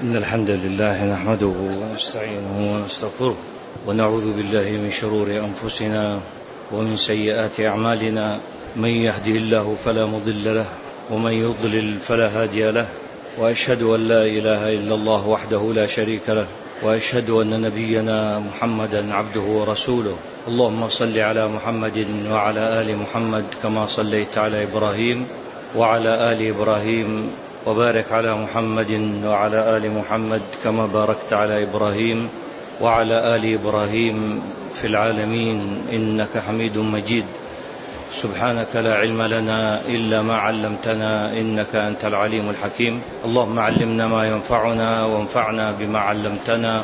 إن الحمد لله نحمده ونستعينه ونستغفره ونعوذ بالله من شرور أنفسنا ومن سيئات أعمالنا. من يهده الله فلا مضل له ومن يضلل فلا هادي له، وأشهد أن لا إله إلا الله وحده لا شريك له، وأشهد أن نبينا محمدا عبده ورسوله. اللهم صل على محمد وعلى آل محمد كما صليت على إبراهيم وعلى آل إبراهيم، وبارك على محمد وعلى آل محمد كما باركت على إبراهيم وعلى آل إبراهيم في العالمين إنك حميد مجيد. سبحانك لا علم لنا إلا ما علمتنا إنك أنت العليم الحكيم. اللهم علمنا ما ينفعنا وانفعنا بما علمتنا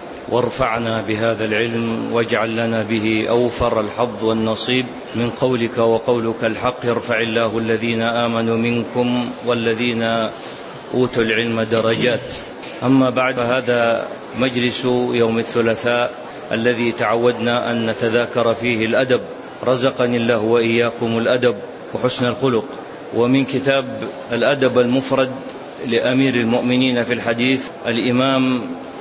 وارفعنا بهذا العلم واجعل لنا به أوفر الحظ والنصيب من قولك وقولك الحق. يرفع الله الذين آمنوا منكم والذين أوتوا العلم درجات. أما بعد، فهذا مجلس يوم الثلاثاء الذي تعودنا أن نتذاكر فيه الأدب. رزقني الله وإياكم الأدب وحسن الخلق. ومن كتاب الأدب المفرد لأمير المؤمنين في الحديث الإمام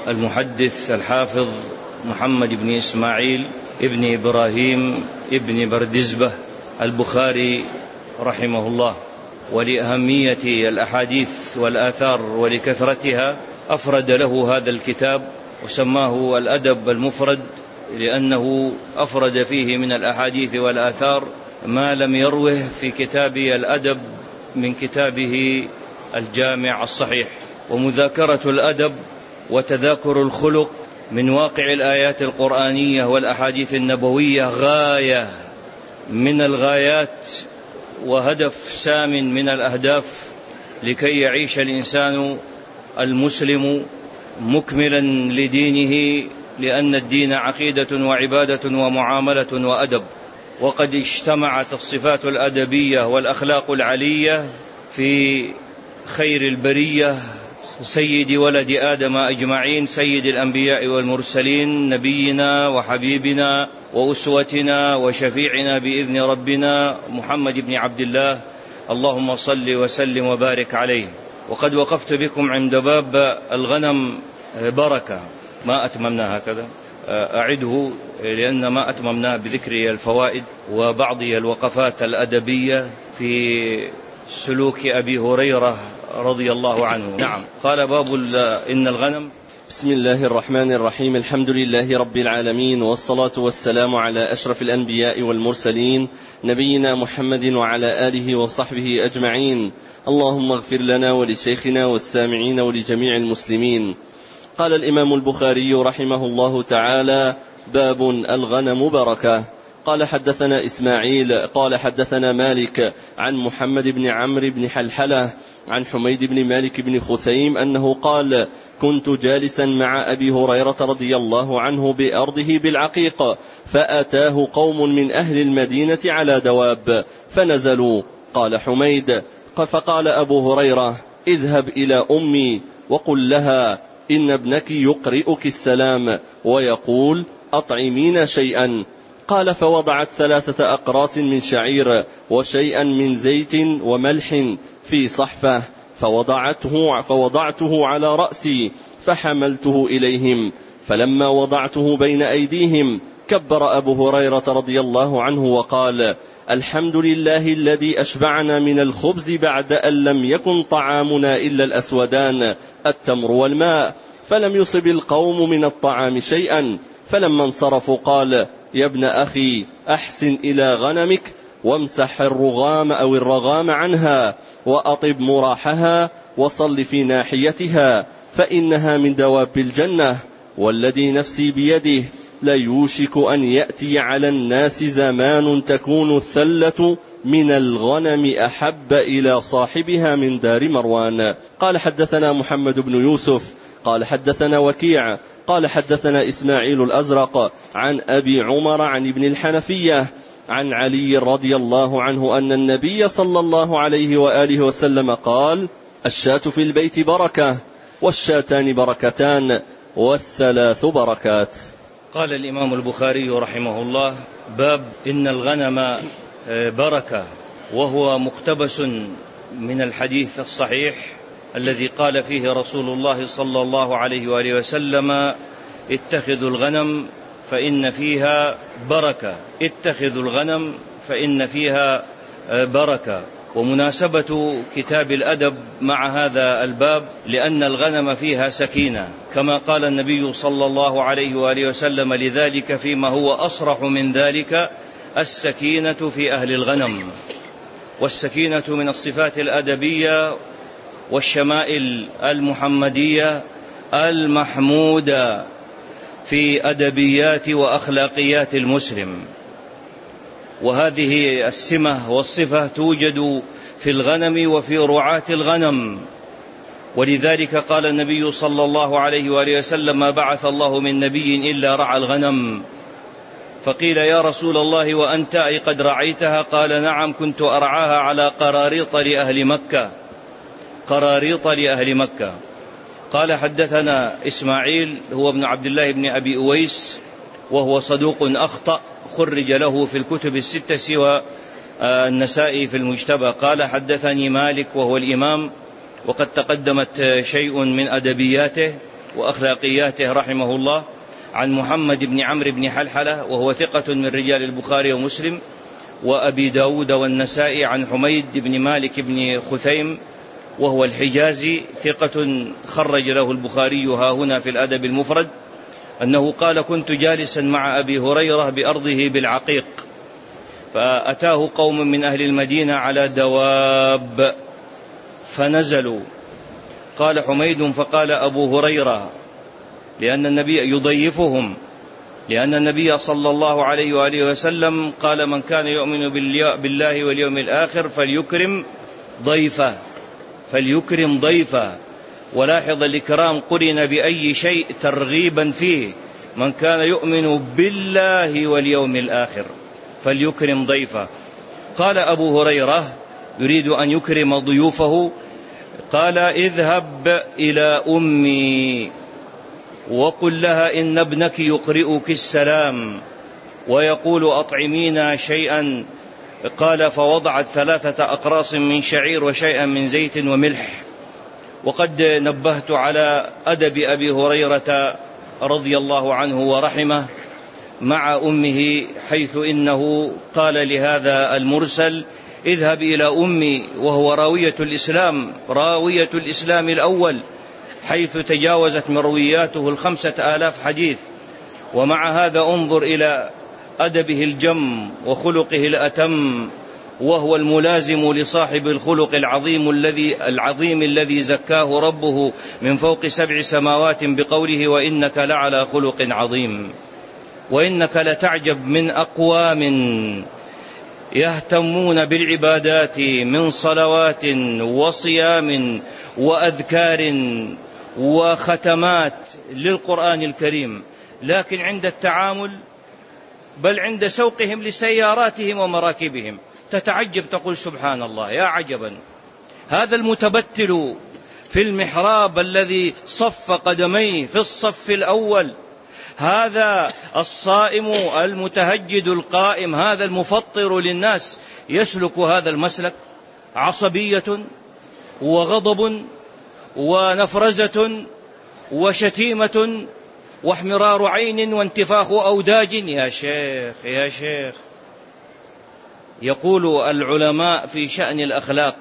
المحدث الحافظ محمد بن إسماعيل ابن إبراهيم ابن بردزبة البخاري رحمه الله. ولأهمية الأحاديث والآثار ولكثرتها أفرد له هذا الكتاب وسماه الأدب المفرد، لأنه أفرد فيه من الأحاديث والآثار ما لم يروه في كتاب الأدب من كتابه الجامع الصحيح. ومذاكرة الأدب وتذاكر الخلق من واقع الآيات القرآنية والأحاديث النبوية غاية من الغايات وهدف سام من الأهداف لكي يعيش الإنسان المسلم مكملا لدينه، لأن الدين عقيدة وعبادة ومعاملة وأدب. وقد اجتمعت الصفات الأدبية والأخلاق العلية في خير البرية سيد ولد آدم أجمعين، سيد الأنبياء والمرسلين، نبينا وحبيبنا وأسوتنا وشفيعنا بإذن ربنا محمد بن عبد الله. اللهم صل وسلم وبارك عليه. وقد وقفت بكم عند باب الغنم بركة، ما أتممنا هكذا، أعده لأن ما أتممناه بذكر الفوائد وبعض الوقفات الأدبية في سلوك أبي هريرة رضي الله عنه. نعم. قال باب إن الغنم. بسم الله الرحمن الرحيم. الحمد لله رب العالمين، والصلاة والسلام على أشرف الأنبياء والمرسلين نبينا محمد وعلى آله وصحبه أجمعين. اللهم اغفر لنا ولشيخنا والسامعين ولجميع المسلمين. قال الإمام البخاري رحمه الله تعالى: باب الغنم بركة. قال حدثنا إسماعيل قال حدثنا مالك عن محمد بن عمرو بن حلحلة عن حميد بن مالك بن خثيم أنه قال: كنت جالسا مع أبي هريرة رضي الله عنه بأرضه بالعقيق، فأتاه قوم من أهل المدينة على دواب فنزلوا. قال حميد: فقال أبو هريرة: اذهب إلى أمي وقل لها إن ابنك يقرئك السلام ويقول أطعمين شيئا. قال: فوضعت 3 أقراص من شعير وشيئا من زيت وملح في صحفة، فوضعته على رأسي فحملته إليهم. فلما وضعته بين أيديهم كبر أبو هريرة رضي الله عنه وقال: الحمد لله الذي أشبعنا من الخبز بعد أن لم يكن طعامنا إلا الأسودان التمر والماء. فلم يصب القوم من الطعام شيئا. فلما انصرفوا قال: يا ابن أخي، أحسن إلى غنمك وامسح الرغام أو الرغام عنها وأطب مراحها وصل في ناحيتها، فإنها من دواب الجنة. والذي نفسي بيده ليوشك أن يأتي على الناس زمان تكون الثلة من الغنم أحب إلى صاحبها من دار مروان. قال حدثنا محمد بن يوسف قال حدثنا وكيع قال حدثنا إسماعيل الأزرق عن أبي عمر عن ابن الحنفية عن علي رضي الله عنه أن النبي صلى الله عليه وآله وسلم قال: الشاة في البيت بركة، والشاتان بركتان، والثلاث بركات. قال الإمام البخاري رحمه الله: باب إن الغنم بركة، وهو مقتبس من الحديث الصحيح الذي قال فيه رسول الله صلى الله عليه وآله وسلم: اتخذوا الغنم فإن فيها بركة، اتخذوا الغنم فإن فيها بركة. ومناسبة كتاب الأدب مع هذا الباب لأن الغنم فيها سكينة، كما قال النبي صلى الله عليه وآله وسلم لذلك فيما هو أصرح من ذلك: السكينة في أهل الغنم. والسكينة من الصفات الأدبية والشمائل المحمدية المحمودة في أدبيات وأخلاقيات المسلم، وهذه السمة والصفة توجد في الغنم وفي رعاة الغنم. ولذلك قال النبي صلى الله عليه وآله وسلم: ما بعث الله من نبي إلا رعى الغنم. فقيل: يا رسول الله وأنت أي قد رعيتها؟ قال: نعم، كنت أرعاها على قراريط لأهل مكة، قراريط لأهل مكة. قال: حدثنا إسماعيل هو ابن عبد الله بن أبي أويس، وهو صدوق أخطأ، خرج له في الكتب الستة سوى النسائي في المجتبى. قال: حدثني مالك وهو الإمام، وقد تقدمت شيء من أدبياته وأخلاقياته رحمه الله، عن محمد بن عمرو بن حلحلة وهو ثقة من رجال البخاري ومسلم وأبي داود والنسائي، عن حميد بن مالك بن خثيم وهو الحجازي ثقة خرج له البخاري ها هنا في الأدب المفرد، أنه قال: كنت جالسا مع أبي هريرة بأرضه بالعقيق، فأتاه قوم من أهل المدينة على دواب فنزلوا. قال حميد: فقال أبو هريرة لأن النبي يضيفهم، لأن النبي صلى الله عليه وآله وسلم قال: من كان يؤمن بالله واليوم الآخر فليكرم ضيفه، فليكرم ضيفه. ولاحظ الإكرام قرن بأي شيء ترغيبا فيه، من كان يؤمن بالله واليوم الآخر فليكرم ضيفه. قال أبو هريرة يريد أن يكرم ضيوفه، قال: اذهب إلى أمي وقل لها إن ابنك يقرئك السلام ويقول أطعمينا شيئا. قال: فوضعت 3 أقراص من شعير وشيئا من زيت وملح. وقد نبهت على أدب أبي هريرة رضي الله عنه ورحمه مع أمه، حيث إنه قال لهذا المرسل: اذهب إلى أمي، وهو راوية الإسلام، راوية الإسلام الأول، حيث تجاوزت مروياته 5000 حديث. ومع هذا انظر إلى أدبه الجم وخلقه الأتم، وهو الملازم لصاحب الخلق العظيم الذي زكاه ربه من فوق 7 سماوات بقوله: وإنك لعلى خلق عظيم. وإنك لتعجب من أقوام يهتمون بالعبادات من صلوات وصيام وأذكار وختمات للقرآن الكريم، لكن عند التعامل بل عند سوقهم لسياراتهم ومراكبهم تتعجب، تقول: سبحان الله، يا عجبا، هذا المتبتل في المحراب الذي صف قدميه في الصف الأول، هذا الصائم المتهجد القائم، هذا المفطر للناس، يسلك هذا المسلك. عصبية وغضب ونفرزة وشتيمة واحمرار عين وانتفاخ أوداج. يا شيخ يا شيخ، يقول العلماء في شأن الأخلاق: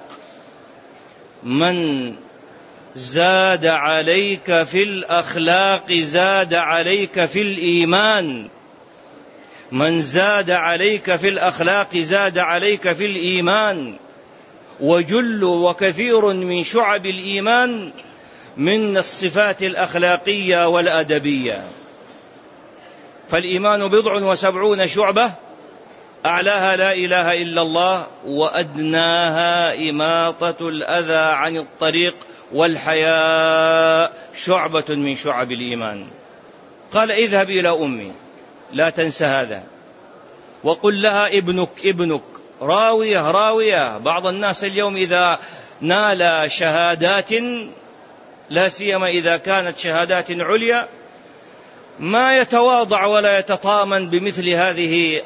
من زاد عليك في الأخلاق زاد عليك في الإيمان، من زاد عليك في الأخلاق زاد عليك في الإيمان. وجل وكثير من شعب الإيمان من الصفات الأخلاقية والأدبية. فالإيمان 79 شعبة، أعلاها لا إله إلا الله، وأدناها إماطة الأذى عن الطريق، والحياء شعبة من شعب الإيمان. قال: اذهب إلى أمي، لا تنسى هذا، وقل لها ابنك راوية. بعض الناس اليوم إذا نال شهادات، لا سيما إذا كانت شهادات عليا، ما يتواضع ولا يتطامن بمثل هذه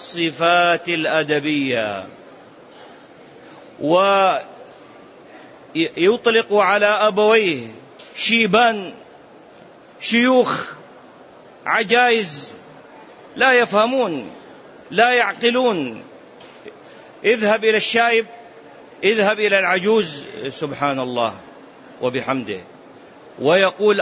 الصفات الأدبية. يطلق على أبويه شيبان شيوخ عجائز لا يفهمون لا يعقلون. اذهب إلى الشايب، اذهب إلى العجوز، سبحان الله وبحمده، ويقول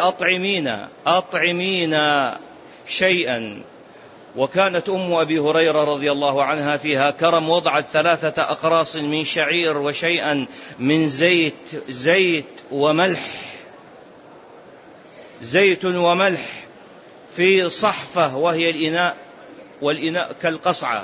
أطعمينا شيئا. وكانت أم أبي هريرة رضي الله عنها فيها كرم، وضعت 3 أقراص من شعير وشيئا من زيت وملح في صحفة وهي الإناء، والإناء كالقصعة،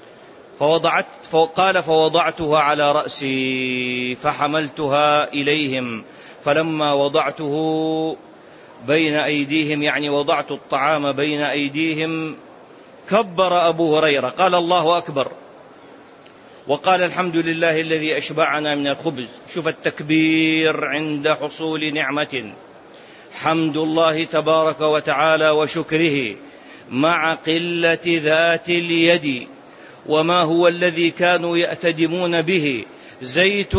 فوضعتها على رأسي فحملتها إليهم، فلما وضعته بين أيديهم، يعني وضعت الطعام بين أيديهم، كبر أبو هريرة، قال الله أكبر، وقال الحمد لله الذي أشبعنا من الخبز. شوف التكبير عند حصول نعمة، حمد الله تبارك وتعالى وشكره مع قلة ذات اليد. وما هو الذي كانوا يأتدمون به؟ زيت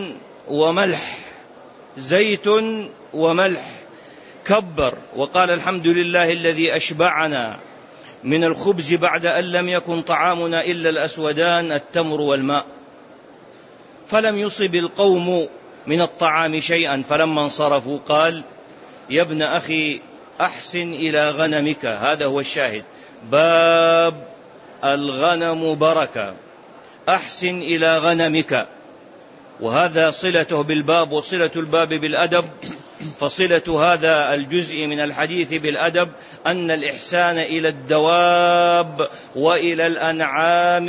وملح. كبر وقال الحمد لله الذي أشبعنا من الخبز بعد أن لم يكن طعامنا إلا الأسودان التمر والماء. فلم يصب القوم من الطعام شيئا، فلما انصرفوا قال: يا ابن أخي أحسن إلى غنمك. هذا هو الشاهد، باب الغنم بركة، أحسن إلى غنمك. وهذا صلته بالباب، وصلة الباب بالأدب. فصلة هذا الجزء من الحديث بالأدب أن الإحسان إلى الدواب وإلى الأنعام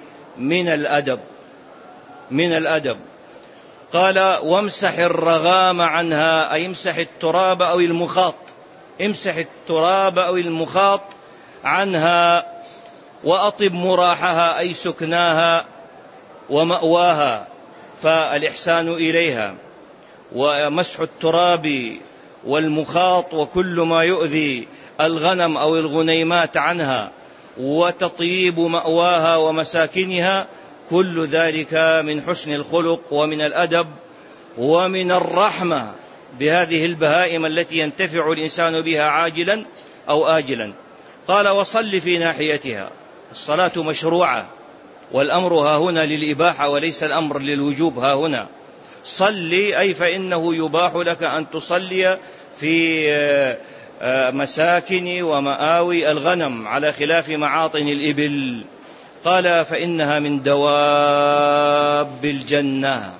من الأدب. قال: وامسح الرغام عنها، أي امسح التراب أو المخاط عنها، وأطب مراحها، أي سكناها ومأواها، فالإحسان إليها. ومسح التراب والمخاط وكل ما يؤذي الغنم أو الغنيمات عنها، وتطيب مأواها ومساكنها، كل ذلك من حسن الخلق ومن الأدب ومن الرحمة بهذه البهائم التي ينتفع الإنسان بها عاجلا أو آجلا. قال: وصل في ناحيتها. الصلاة مشروعة، والأمر ها هنا للإباحة وليس الأمر للوجوب. ها هنا صلي، أي فإنه يباح لك أن تصلي في مساكن ومآوي الغنم على خلاف معاطن الإبل. قال: فإنها من دواب الجنة.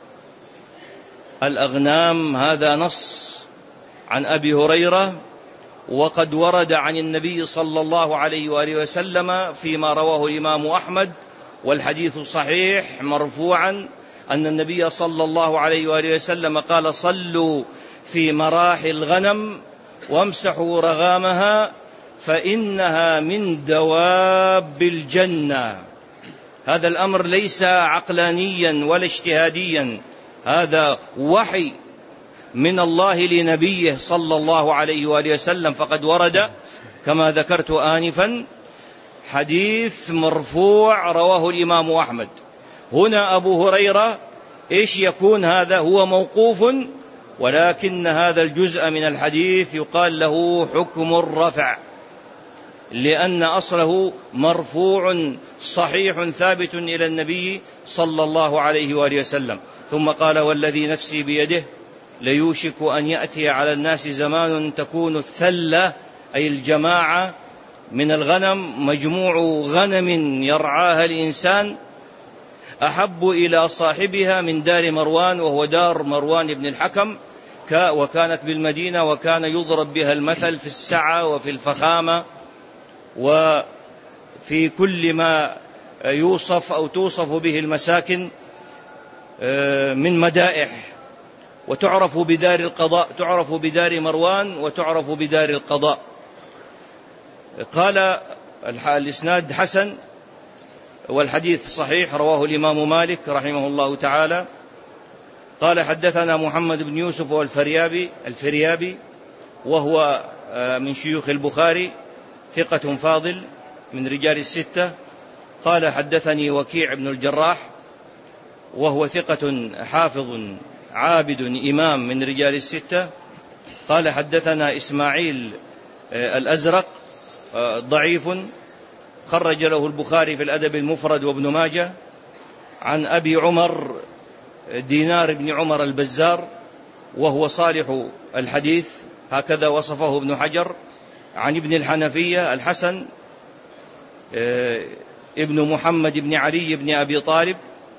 الأغنام، هذا نص عن أبي هريرة، وقد ورد عن النبي صلى الله عليه وآله وسلم فيما رواه الإمام أحمد، والحديث صحيح مرفوعا، أن النبي صلى الله عليه وآله وسلم قال: صلوا في مراحي الغنم وامسحوا رغامها فإنها من دواب الجنة. هذا الأمر ليس عقلانيا ولا اجتهاديا، هذا وحي من الله لنبيه صلى الله عليه وآله وسلم. فقد ورد كما ذكرت آنفا حديث مرفوع رواه الإمام أحمد. هنا أبو هريرة إيش يكون؟ هذا هو موقوف، ولكن هذا الجزء من الحديث يقال له حكم الرفع، لأن أصله مرفوع صحيح ثابت إلى النبي صلى الله عليه وآله وسلم. ثم قال: والذي نفسي بيده ليوشك أن يأتي على الناس زمان تكون الثلة، أي الجماعة من الغنم، مجموع غنم يرعاها الإنسان، أحب إلى صاحبها من دار مروان، وهو دار مروان بن الحكم، وكانت بالمدينة، وكان يضرب بها المثل في السعة وفي الفخامة وفي كل ما يوصف أو توصف به المساكن من مدائح. وتعرف بدار القضاء، تعرف بدار مروان وتعرف بدار القضاء. قال: الإسناد حسن والحديث صحيح، رواه الإمام مالك رحمه الله تعالى. قال: حدثنا محمد بن يوسف الفريابي، وهو من شيوخ البخاري، ثقة فاضل من رجال الستة. قال: حدثني وكيع بن الجراح، وهو ثقة حافظ عابد إمام من رجال الستة. قال حدثنا إسماعيل الأزرق ضعيف، خرج له البخاري في الأدب المفرد وابن ماجه. عن أبي عمر دينار بن عمر البزار وهو صالح الحديث، هكذا وصفه ابن حجر. عن ابن الحنفية الحسن ابن محمد بن علي بن أبي طالب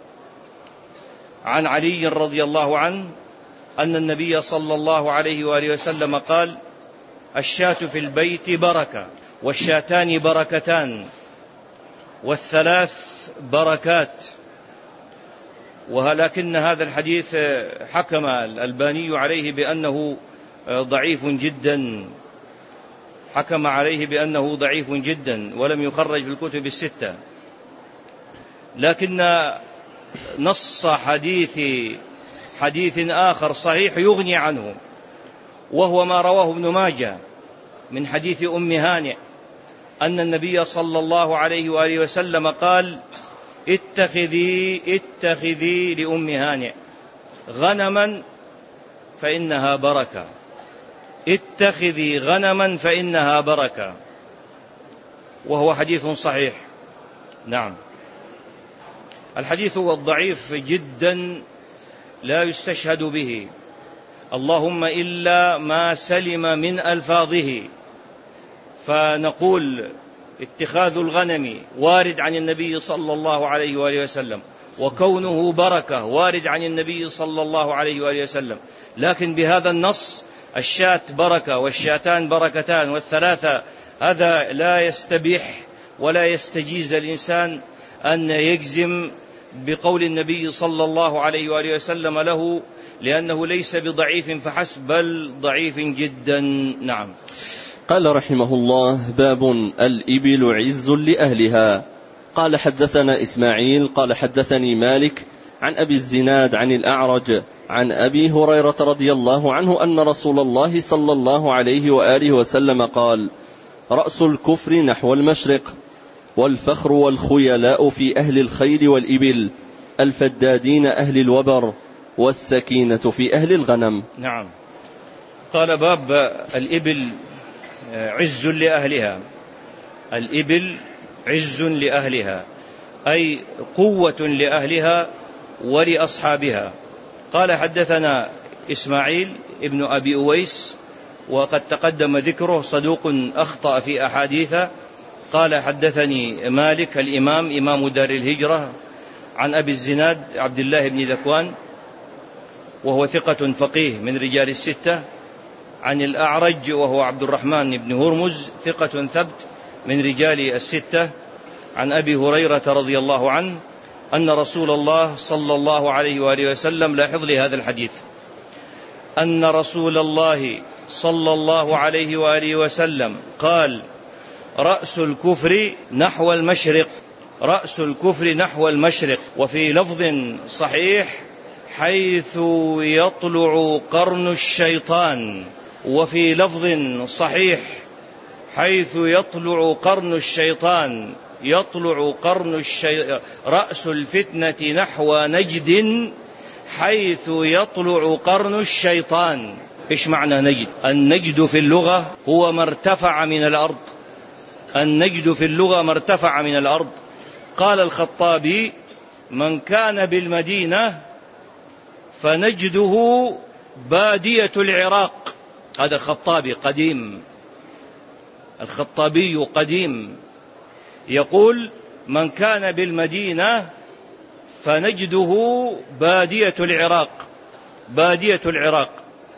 عن علي رضي الله عنه أن النبي صلى الله عليه وآله وسلم قال: الشاة في البيت بركة، والشاتان بركتان، والثلاث بركات. ولكن هذا الحديث حكم الألباني عليه بأنه ضعيف جدا، حكم عليه بأنه ضعيف جدا ولم يخرج في الكتب الستة. لكن نص حديث آخر صحيح يغني عنه، وهو ما رواه ابن ماجه من حديث أم هانئ أن النبي صلى الله عليه وآله وسلم قال: اتخذي لأم هانئ غنما فإنها بركة، اتخذي غنما فإنها بركة، وهو حديث صحيح. نعم. الحديث هو الضعيف جدا لا يستشهد به، اللهم إلا ما سلم من ألفاظه، فنقول اتخاذ الغنم وارد عن النبي صلى الله عليه وآله وسلم، وكونه بركة وارد عن النبي صلى الله عليه وآله وسلم، لكن بهذا النص الشاة بركة والشاتان بركتان والثلاثة، هذا لا يستبيح ولا يستجيز الإنسان أن يجزم بقول النبي صلى الله عليه وآله وسلم له، لأنه ليس بضعيف فحسب بل ضعيف جدا. نعم. قال رحمه الله: باب الإبل عز لأهلها. قال حدثنا إسماعيل قال حدثني مالك عن أبي الزناد عن الأعرج عن أبي هريرة رضي الله عنه أن رسول الله صلى الله عليه وآله وسلم قال: رأس الكفر نحو المشرق، والفخر والخيلاء في أهل الخيل والإبل، الفدادين أهل الوبر، والسكينة في أهل الغنم. نعم. قال: باب الإبل عز لأهلها. الإبل عز لأهلها أي قوة لأهلها ولأصحابها. قال: حدثنا إسماعيل ابن أبي أويس، وقد تقدم ذكره، صدوق أخطأ في أحاديثه. قال: حدثني مالك الإمام إمام دار الهجرة عن أبي الزناد عبد الله بن ذكوان وهو ثقة فقيه من رجال الستة، عن الأعرج وهو عبد الرحمن بن هرمز ثقة ثبت من رجال الستة، عن أبي هريرة رضي الله عنه أن رسول الله صلى الله عليه وآله وسلم، لاحظ لي هذا الحديث، أن رسول الله صلى الله عليه وآله وسلم قال: رأس الكفر نحو المشرق، رأس الكفر نحو المشرق. وفي لفظ صحيح: حيث يطلع قرن الشيطان. وفي لفظ صحيح: حيث يطلع قرن الشيطان، يطلع رأس الفتنة نحو نجد، حيث يطلع قرن الشيطان. إيش معنى نجد؟ النجد في اللغة هو ما ارتفع من الأرض، النجد في اللغة ما ارتفع من الأرض. قال الخطابي: من كان بالمدينة فنجده بادية العراق. هذا الخطابي قديم، الخطابي قديم، يقول: من كان بالمدينة فنجده بادية العراق، بادية العراق.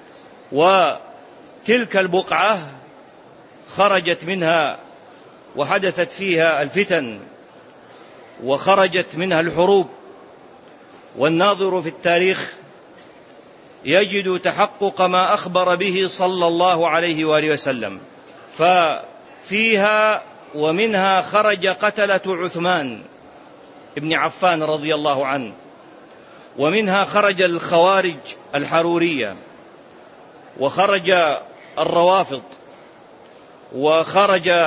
وتلك البقعة خرجت منها وحدثت فيها الفتن وخرجت منها الحروب، والناظر في التاريخ يجد تحقق ما أخبر به صلى الله عليه وآله وسلم. ففيها ومنها خرج قتلة عثمان ابن عفان رضي الله عنه، ومنها خرج الخوارج الحرورية، وخرج الروافض، وخرج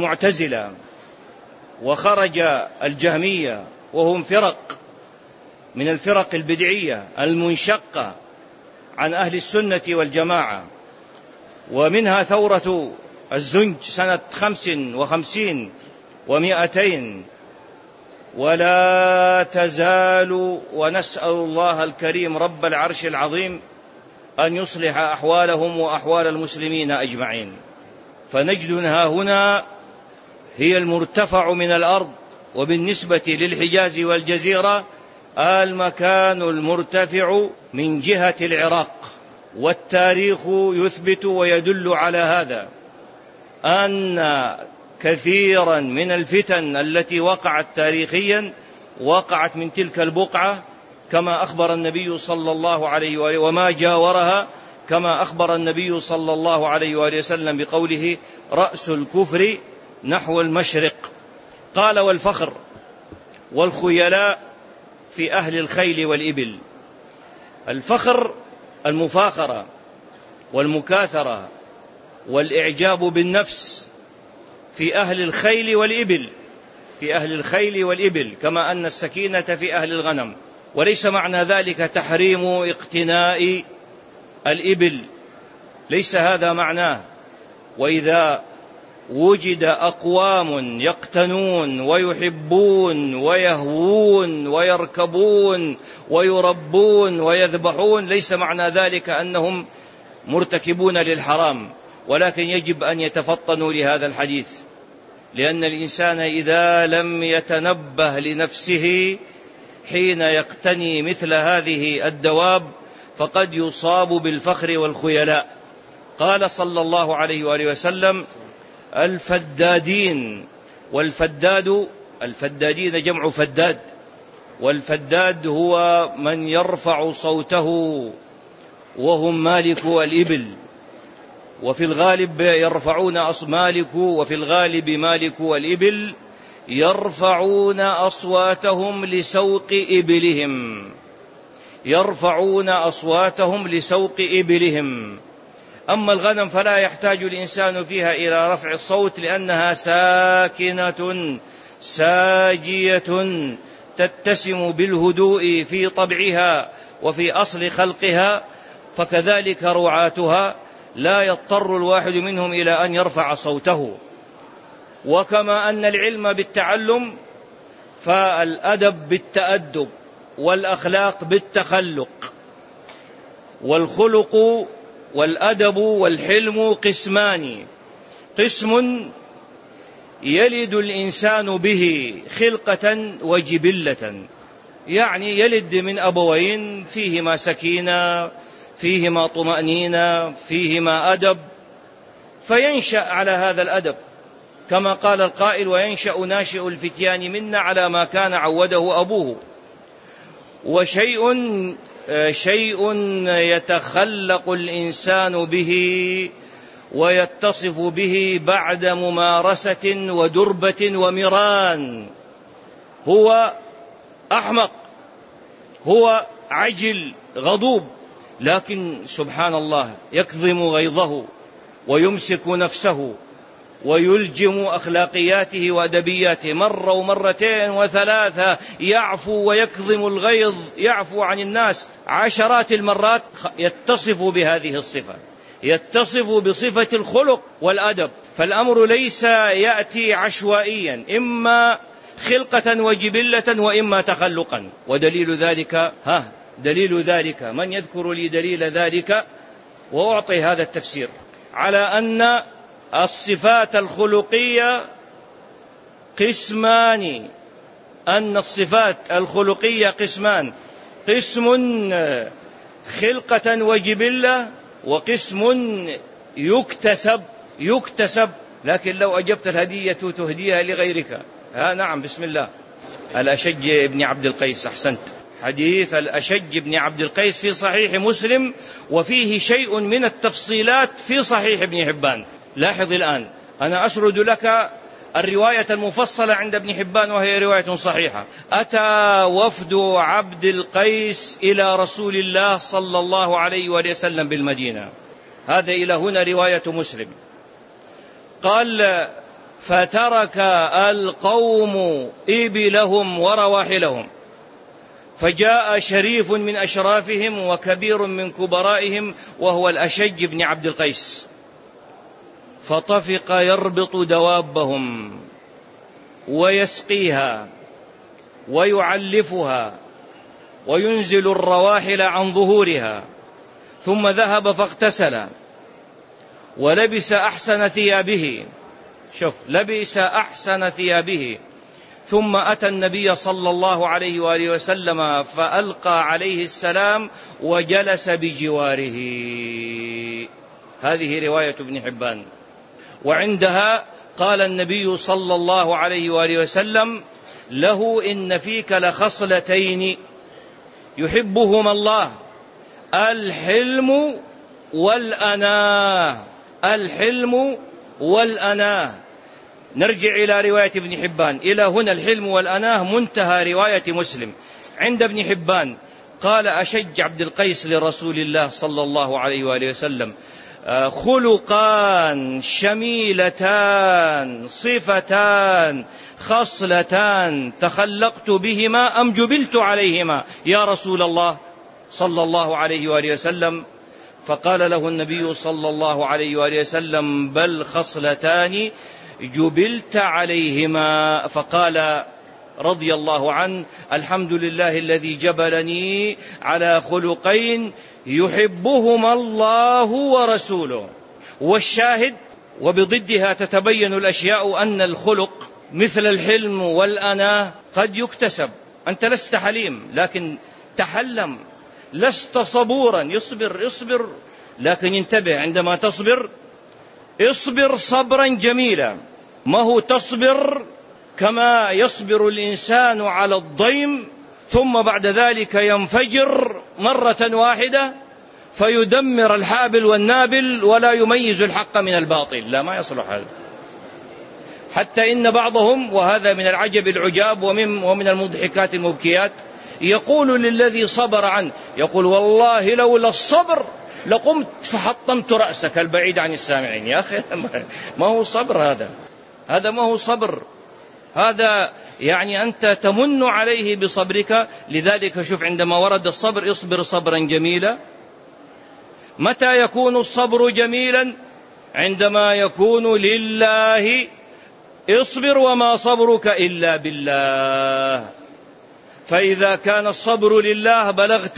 المعتزلة، وخرج الجهمية، وهم فرق من الفرق البدعية المنشقة عن أهل السنة والجماعة، ومنها ثورة الزنج سنة 55 و200. ولا تزال، ونسأل الله الكريم رب العرش العظيم أن يصلح أحوالهم وأحوال المسلمين أجمعين. فنجد هنا هي المرتفع من الأرض، وبالنسبة للحجاز والجزيرة المكان المرتفع من جهة العراق. والتاريخ يثبت ويدل على هذا، أن كثيرا من الفتن التي وقعت تاريخيا وقعت من تلك البقعة، كما أخبر النبي صلى الله عليه وآله، وما جاورها، كما أخبر النبي صلى الله عليه وآله وسلم بقوله: رأس الكفر نحو المشرق. قال: والفخر والخيلاء في أهل الخيل والإبل. الفخر المفاخرة والمكاثرة والإعجاب بالنفس في أهل الخيل والإبل، في أهل الخيل والإبل، كما أن السكينة في أهل الغنم. وليس معنى ذلك تحريم اقتناء الإبل، ليس هذا معناه. وإذا وجد أقوام يقتنون ويحبون ويهوون ويركبون ويربون ويذبحون، ليس معنى ذلك أنهم مرتكبون للحرام، ولكن يجب أن يتفطنوا لهذا الحديث، لأن الإنسان إذا لم يتنبه لنفسه حين يقتني مثل هذه الدواب فقد يصاب بالفخر والخيلاء. قال صلى الله عليه وآله وسلم: الفدادين. الفدادين جمع فداد، والفداد هو من يرفع صوته وهم مالك الإبل، وفي الغالب يرفعون وفي الغالب مالك الإبل يرفعون أصواتهم لسوق إبلهم. أما الغنم فلا يحتاج الإنسان فيها إلى رفع الصوت، لأنها ساكنة ساجية تتسم بالهدوء في طبعها وفي أصل خلقها، فكذلك رعاتها لا يضطر الواحد منهم إلى أن يرفع صوته. وكما أن العلم بالتعلم، فالأدب بالتأدب، والأخلاق بالتخلق. والخلق والأدب والحلم قسمان: قسم يلد الإنسان به خلقة وجبلة، يعني يلد من أبوين فيهما سكينة، فيهما طمأنينة، فيهما أدب، فينشأ على هذا الأدب، كما قال القائل: وينشأ ناشئ الفتيان منا على ما كان عوده أبوه. وشيء يتخلق الإنسان به ويتصف به بعد ممارسة ودربة ومران. هو أحمق، هو عجل غضوب، لكن سبحان الله يكظم غيظه ويمسك نفسه ويلجم أخلاقياته وأدبياته، مرة ومرتين وثلاثة يعفو ويكظم الغيظ، يعفو عن الناس عشرات المرات. يتصف بهذه الصفة، يتصف بصفة الخلق والأدب. فالأمر ليس يأتي عشوائيا، إما خلقة وجبلة وإما تخلقا. ودليل ذلك من يذكر لي دليل ذلك وأعطي هذا التفسير على أن الصفات الخلقية قسمان، أن الصفات الخلقية قسمان: قسم خلقة وجبلة، وقسم يكتسب. لكن لو أجبت الهدية تهديها لغيرك. نعم، بسم الله. الأشج بن عبد القيس، أحسنت. حديث الأشج بن عبد القيس في صحيح مسلم، وفيه شيء من التفصيلات في صحيح ابن حبان. لاحظ الآن، أنا أسرد لك الرواية المفصلة عند ابن حبان، وهي رواية صحيحة. أتى وفد عبد القيس إلى رسول الله صلى الله عليه وسلم بالمدينة. هذا إلى هنا رواية مسلم. قال: فترك القوم إبلهم ورواحلهم، فجاء شريف من أشرافهم وكبير من كبرائهم وهو الأشج بن عبد القيس، فطفق يربط دوابهم ويسقيها ويعلفها وينزل الرواحل عن ظهورها، ثم ذهب فاغتسل ولبس أحسن ثيابه، شوف لبس أحسن ثيابه، ثم أتى النبي صلى الله عليه وآله وسلم فألقى عليه السلام وجلس بجواره. هذه رواية ابن حبان. وعندها قال النبي صلى الله عليه وآله وسلم له: إن فيك لخصلتين يحبهما الله، الحلم والأناة. الحلم والأناة. نرجع إلى رواية ابن حبان. إلى هنا الحلم والأناة منتهى رواية مسلم. عند ابن حبان قال أشج عبد القيس لرسول الله صلى الله عليه وآله وسلم: خلقان شميلتان صفتان خصلتان تخلقت بهما أم جبلت عليهما يا رسول الله صلى الله عليه وآله وسلم؟ فقال له النبي صلى الله عليه وآله وسلم: بل خصلتان جبلت عليهما. فقال رضي الله عنه: الحمد لله الذي جبلني على خلقين يحبهما الله ورسوله. والشاهد وبضدها تتبين الأشياء أن الخلق مثل الحلم والأناة قد يكتسب. أنت لست حليم لكن تحلم، لست صبورا اصبر، لكن انتبه عندما تصبر اصبر صبرا جميلا، ما هو تصبر كما يصبر الإنسان على الضيم ثم بعد ذلك ينفجر مرة واحدة فيدمر الحابل والنابل ولا يميز الحق من الباطل. لا، ما يصلح هذا. حتى إن بعضهم، وهذا من العجب العجاب ومن المضحكات المبكيات، يقول للذي صبر عنه، يقول: والله لولا الصبر لقمت فحطمت رأسك البعيد عن السامعين. يا أخي ما هو صبر هذا ما هو صبر، هذا يعني أنت تمن عليه بصبرك. لذلك شوف عندما ورد الصبر: اصبر صبرا جميلا. متى يكون الصبر جميلا؟ عندما يكون لله. اصبر وما صبرك إلا بالله. فإذا كان الصبر لله بلغت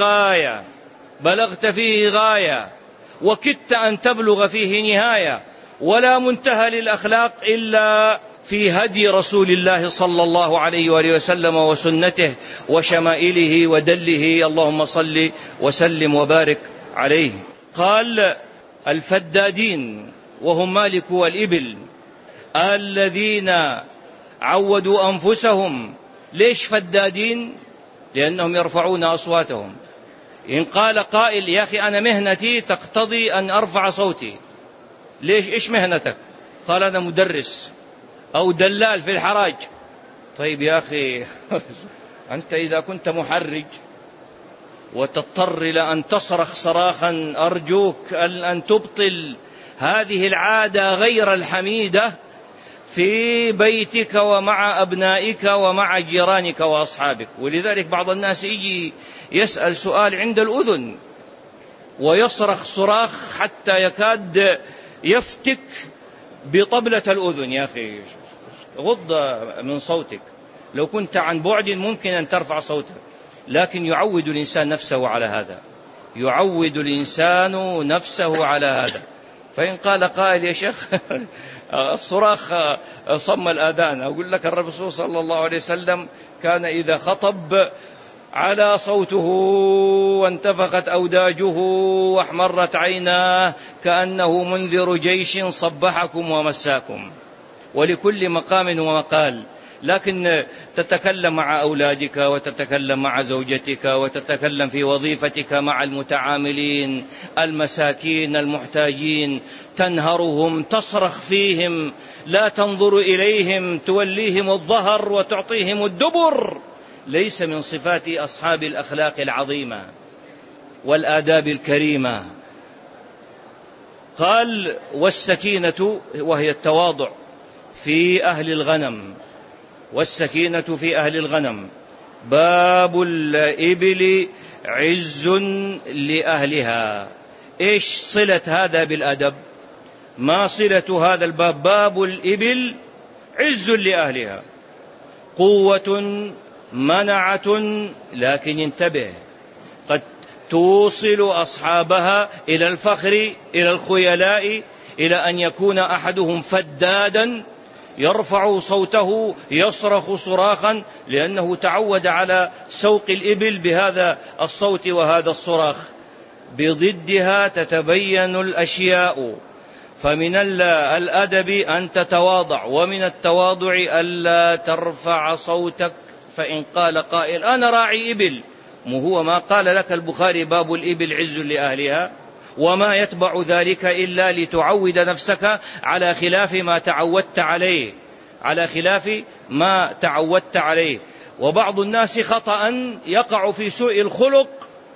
فيه غاية وكدت أن تبلغ فيه نهاية. ولا منتهى للأخلاق إلا في هدي رسول الله صلى الله عليه وآله وسلم وسنته وشمائله ودله، اللهم صل وسلم وبارك عليه. قال: الفدادين وهم مالك والإبل الذين عودوا أنفسهم. ليش فدادين؟ لأنهم يرفعون أصواتهم. إن قال قائل: يا أخي أنا مهنتي تقتضي أن أرفع صوتي. ليش؟ إيش مهنتك؟ قال: أنا مدرس أو دلال في الحراج. طيب يا أخي أنت إذا كنت محرج وتضطر إلى أن تصرخ صراخا، أرجوك أن تبطل هذه العادة غير الحميدة في بيتك ومع أبنائك ومع جيرانك وأصحابك. ولذلك بعض الناس يجي يسأل سؤال عند الأذن ويصرخ صراخ حتى يكاد يفتك بطبلة الأذن. يا أخي غض من صوتك، لو كنت عن بعد ممكن أن ترفع صوتك، لكن يعود الإنسان نفسه على هذا. فإن قال قائل: يا شيخ الصراخ صم الآذان، أقول لك الرسول صلى الله عليه وسلم كان إذا خطب على صوته وانتفخت أوداجه واحمرت عيناه كأنه منذر جيش صبحكم ومساكم. ولكل مقام ومقال. لكن تتكلم مع أولادك وتتكلم مع زوجتك وتتكلم في وظيفتك مع المتعاملين المساكين المحتاجين، تنهرهم، تصرخ فيهم، لا تنظر إليهم، توليهم الظهر وتعطيهم الدبر. ليس من صفات أصحاب الأخلاق العظيمة والآداب الكريمة. قال: والسكينة، وهي التواضع في أهل الغنم. والسكينة في أهل الغنم باب الإبل عز لأهلها. إيش صلة هذا بالأدب؟ ما صلة هذا الباب؟ باب الإبل عز لأهلها، قوة منعة، لكن انتبه، قد توصل أصحابها إلى الفخر، إلى الخيلاء، إلى أن يكون أحدهم فدادا يرفع صوته يصرخ صراخا، لأنه تعود على سوق الإبل بهذا الصوت وهذا الصراخ. بضدها تتبين الأشياء، فمن الأدب أن تتواضع، ومن التواضع ألا ترفع صوتك. فإن قال قائل أنا راعي إبل، هو ما قال لك البخاري باب الإبل عز لأهلها؟ وما يتبع ذلك إلا لتعود نفسك على خلاف ما تعودت عليه، على خلاف ما تعودت عليه. وبعض الناس خطأ يقع في سوء الخلق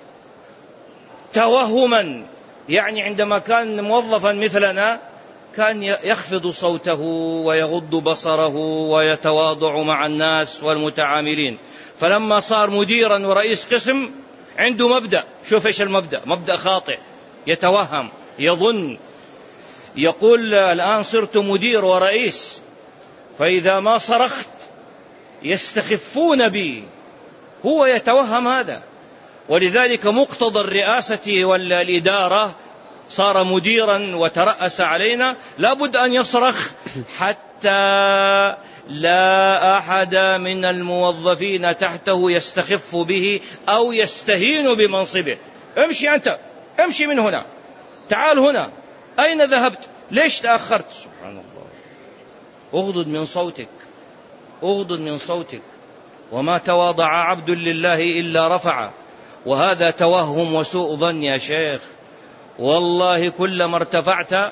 توهما، يعني عندما كان موظفا مثلنا كان يخفض صوته ويغض بصره ويتواضع مع الناس والمتعاملين، فلما صار مديرا ورئيس قسم عنده مبدأ. شوف ايش المبدأ؟ مبدأ خاطئ، يتوهم، يظن، يقول الآن صرت مدير ورئيس، فإذا ما صرخت يستخفون بي، هو يتوهم هذا. ولذلك مقتضى الرئاسة والإدارة، صار مديرا وترأس علينا، لا بد أن يصرخ حتى لا أحد من الموظفين تحته يستخف به أو يستهين بمنصبه. امشي أنت، امشي من هنا، تعال هنا، أين ذهبت؟ ليش تأخرت؟ سبحان الله. اغضض من صوتك، اغضض من صوتك. وما تواضع عبد لله إلا رفع. وهذا توهم وسوء ظن يا شيخ. والله كلما ارتفعت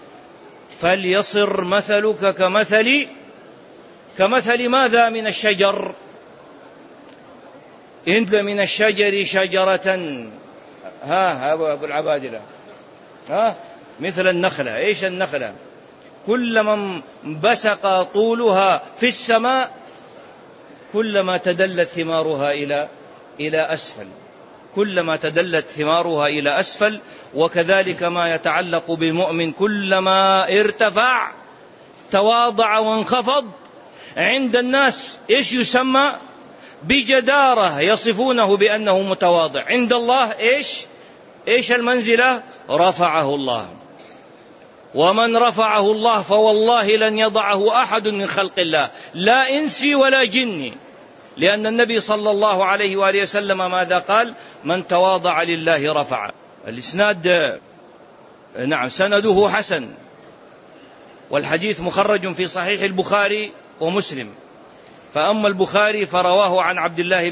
فليصر مثلك كمثل ماذا؟ من الشجر. إن من الشجر شجرة، أبو العبادلة، مثل النخلة. إيش النخلة؟ كلما انبسق طولها في السماء كلما تدلت ثمارها إلى أسفل، كلما تدلت ثمارها إلى أسفل. وكذلك ما يتعلق بالمؤمن، كلما ارتفع تواضع وانخفض عند الناس إيش يسمى؟ بجدارة، يصفونه بأنه متواضع. عند الله إيش المنزلة؟ رفعه الله. ومن رفعه الله فوالله لن يضعه أحد من خلق الله، لا إنسي ولا جني، لأن النبي صلى الله عليه وآله وسلم ماذا قال؟ من تواضع لله رفعه. الإسناد نعم سنده حسن، والحديث مخرج في صحيح البخاري ومسلم. فأما البخاري فرواه عن عبد الله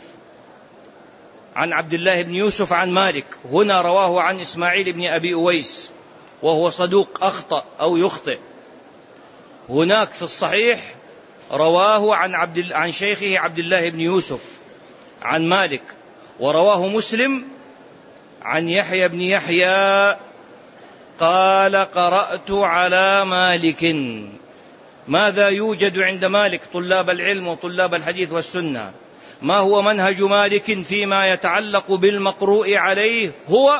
بن يوسف عن مالك، هنا رواه عن إسماعيل بن أبي أويس وهو صدوق أخطأ أو يخطئ. هناك في الصحيح رواه عن شيخه عبد الله بن يوسف عن مالك، ورواه مسلم عن يحيى بن يحيى قال قرأت على مالك. ماذا يوجد عند مالك؟ طلاب العلم وطلاب الحديث والسنة. ما هو منهج مالك فيما يتعلق بالمقروء عليه؟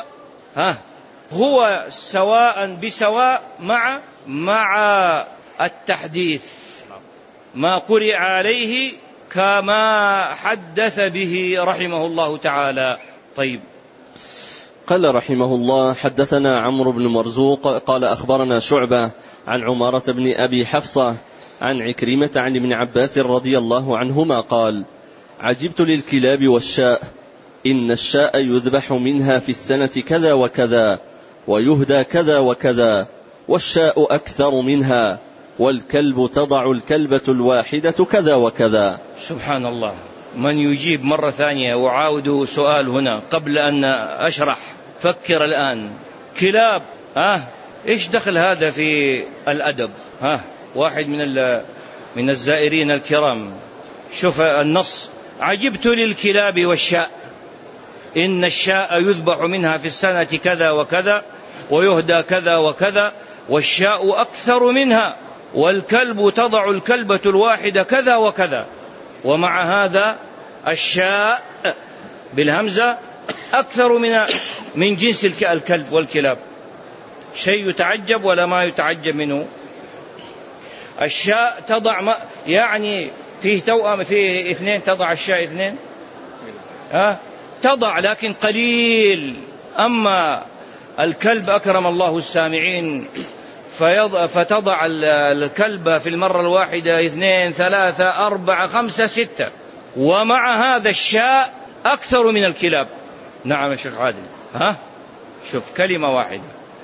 هو سواء بسواء مع التحديث، ما قرئ عليه كما حدث به رحمه الله تعالى. طيب، قال رحمه الله: حدثنا عمرو بن مرزوق قال أخبرنا شعبة عن عمارة بن أبي حفصة عن عكرمة عن ابن عباس رضي الله عنهما قال: عجبت للكلاب والشاء، إن الشاء يذبح منها في السنة كذا وكذا، ويهدى كذا وكذا، والشاء أكثر منها، والكلب تضع الكلبة الواحدة كذا وكذا. سبحان الله. من يجيب مرة ثانية؟ وعاود سؤال هنا قبل أن أشرح. فكر الآن. كلاب، إيش دخل هذا في الأدب؟ واحد من الزائرين الكرام، شوف النص: عجبت للكلاب والشاء، إن الشاء يذبح منها في السنة كذا وكذا، ويهدى كذا وكذا، والشاء أكثر منها، والكلب تضع الكلبة الواحدة كذا وكذا. ومع هذا الشاء بالهمزة أكثر من جنس الكلب والكلاب. شيء يتعجب ولا ما يتعجب منه. الشاء تضع يعني فيه توأم، فيه اثنين، تضع الشاء اثنين تضع لكن قليل. أما الكلب أكرم الله السامعين فتضع الكلب في المرة الواحدة 2 3 4 5 6، ومع هذا الشاء أكثر من الكلاب. نعم يا شيخ عادل. شوف كلمة واحدة: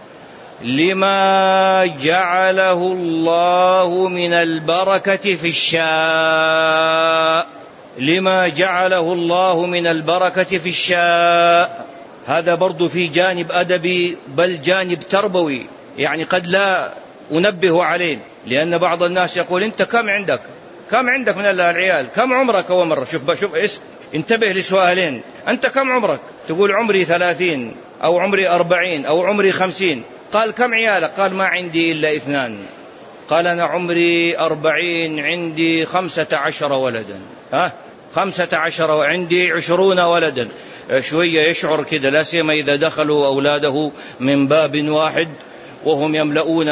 لما جعله الله من البركة في الشاء. لما جعله الله من البركة في الشاء. هذا برضو في جانب أدبي بل جانب تربوي، يعني قد لا أنبه عليه، لأن بعض الناس يقول: أنت كم عندك من العيال؟ كم عمرك؟ أول مرة شوف انتبه لسؤالين: أنت كم عمرك؟ تقول عمري 30 أو عمري 40 أو عمري 50. قال: كم عيالك؟ قال: ما عندي إلا 2. قال: أنا عمري 40 عندي 15 ولدا. 15 وعندي 20 ولدا. شوية يشعر كده، لا سيما إذا دخلوا أولاده من باب واحد وهم يملؤون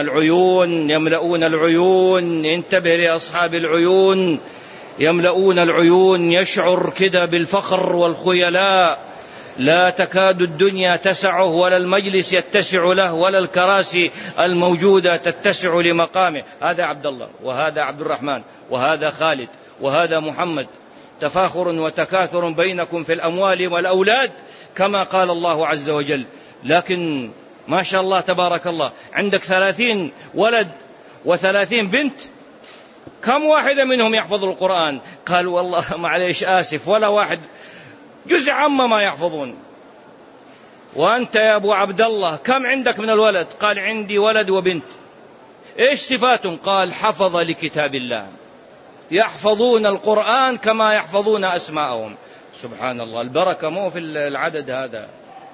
العيون. انتبه لأصحاب العيون، يملؤون العيون. يشعر كده بالفخر والخيلاء، لا تكاد الدنيا تسعه ولا المجلس يتسع له ولا الكراسي الموجودة تتسع لمقامه. هذا عبد الله، وهذا عبد الرحمن، وهذا خالد، وهذا محمد. تفاخر وتكاثر بينكم في الأموال والأولاد كما قال الله عز وجل. لكن ما شاء الله تبارك الله، عندك 30 ولد و30 بنت، كم واحدة منهم يحفظ القرآن؟ قال: والله معليش آسف، ولا واحد جزء عما ما يحفظون. وأنت يا أبو عبد الله كم عندك من الولد؟ قال: عندي ولد وبنت. إيش صفاتهم؟ قال: حفظ لكتاب الله، يحفظون القرآن كما يحفظون أسماءهم. سبحان الله. البركة مو في العدد هذا،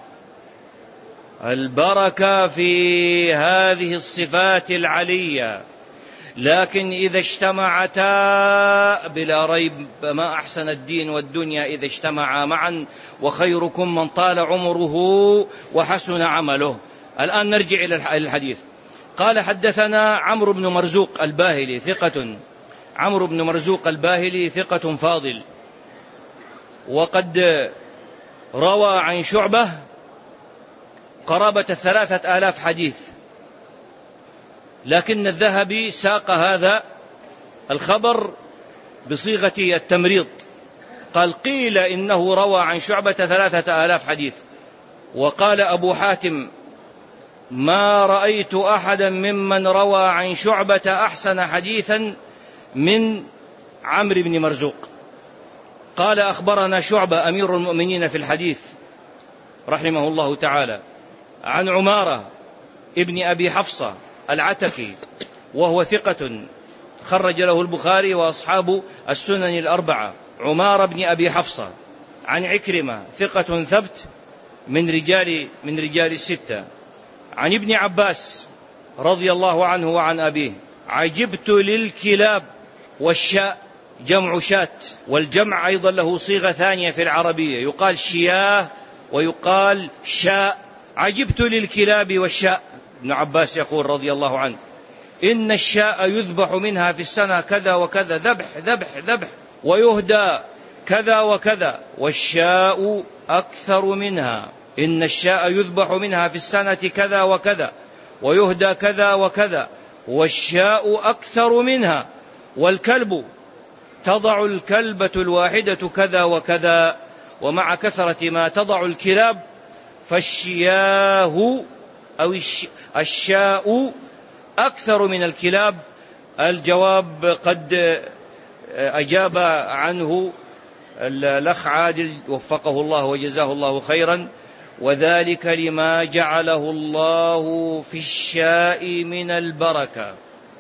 البركة في هذه الصفات العلية. لكن إذا اجتمعتا بلا ريب ما أحسن الدين والدنيا إذا اجتمعا معا، وخيركم من طال عمره وحسن عمله. الآن نرجع إلى الحديث. قال: حدثنا عمرو بن مرزوق الباهلي ثقة. عمرو بن مرزوق الباهلي ثقة فاضل، وقد روى عن شعبة قرابة 3000 حديث، لكن الذهبي ساق هذا الخبر بصيغة التمريض. قال: قيل إنه روى عن شعبة 3000 حديث. وقال أبو حاتم: ما رأيت أحدا ممن روى عن شعبة أحسن حديثا من عمرو بن مرزوق. قال: أخبرنا شعبة أمير المؤمنين في الحديث رحمه الله تعالى عن عمارة ابن أبي حفصة العتكي، وهو ثقة خرج له البخاري وأصحاب السنن الأربعة. عمارة بن أبي حفصة عن عكرمة ثقة ثبت من رجال الستة. عن ابن عباس رضي الله عنه وعن أبيه: عجبت للكلاب. والشاء جمع شات، والجمع أيضا له صيغة ثانية في العربية، يقال شياه ويقال شاء. عجبت للكلاب والشاء. ابن عباس يقول رضي الله عنه: إن الشاء يذبح منها في السنة كذا وكذا، ذبح ويهدى كذا وكذا، والشاء أكثر منها. إن الشاء يذبح منها في السنة كذا وكذا ويهدى كذا وكذا، والشاء أكثر منها. والكلب تضع الكلبة الواحدة كذا وكذا، ومع كثرة ما تضع الكلاب فالشياه أو الشاء أكثر من الكلاب. الجواب قد أجاب عنه الأخ عادل وفقه الله وجزاه الله خيرا: وذلك لما جعله الله في الشاء من البركة،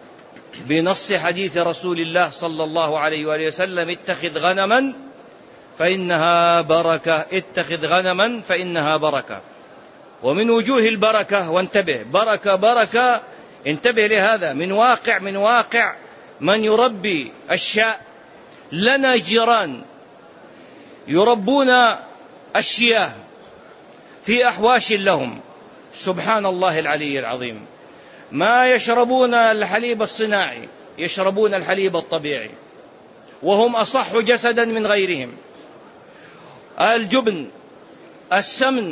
بنص حديث رسول الله صلى الله عليه وآله وسلم: اتخذ غنما فإنها بركة، اتخذ غنما فإنها بركة. ومن وجوه البركة، وانتبه، بركة انتبه لهذا، من واقع من يربي الشاء. لنا جيران يربون الشياه في أحواش لهم، سبحان الله العلي العظيم، ما يشربون الحليب الصناعي، يشربون الحليب الطبيعي، وهم أصح جسدا من غيرهم. الجبن، السمن،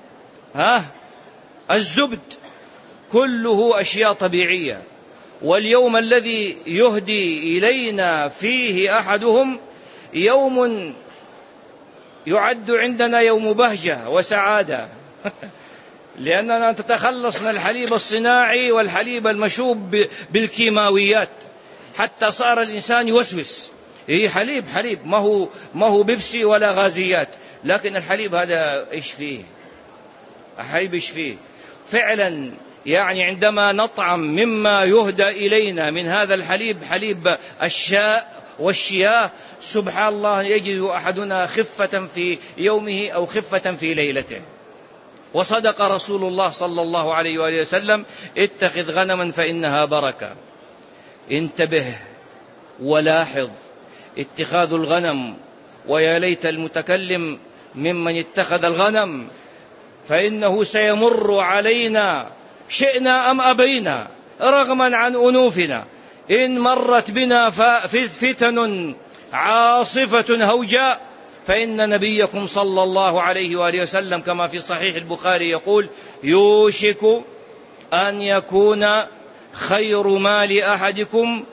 الزبد، كله أشياء طبيعية. واليوم الذي يهدي إلينا فيه أحدهم يوم يعد عندنا يوم بهجة وسعادة لأننا نتخلص من الحليب الصناعي والحليب المشوب بالكيماويات، حتى صار الإنسان يوسوس، حليب ما هو بيبسي ولا غازيات، لكن الحليب هذا إيش فيه؟ الحليب إيش فيه؟ فعلا يعني عندما نطعم مما يهدى إلينا من هذا الحليب، حليب الشاء والشياه، سبحان الله، يجد أحدنا خفة في يومه أو خفة في ليلته. وصدق رسول الله صلى الله عليه وآله وسلم: اتخذ غنما فإنها بركة. انتبه ولاحظ، اتخاذ الغنم، ويا ليت المتكلم ممن اتخذ الغنم، فإنه سيمر علينا شئنا أم أبينا رغما عن أنوفنا. إن مرت بنا فتن عاصفة هوجاء، فإن نبيكم صلى الله عليه وآله وسلم كما في صحيح البخاري يقول: يوشك أن يكون خير مال أحدكم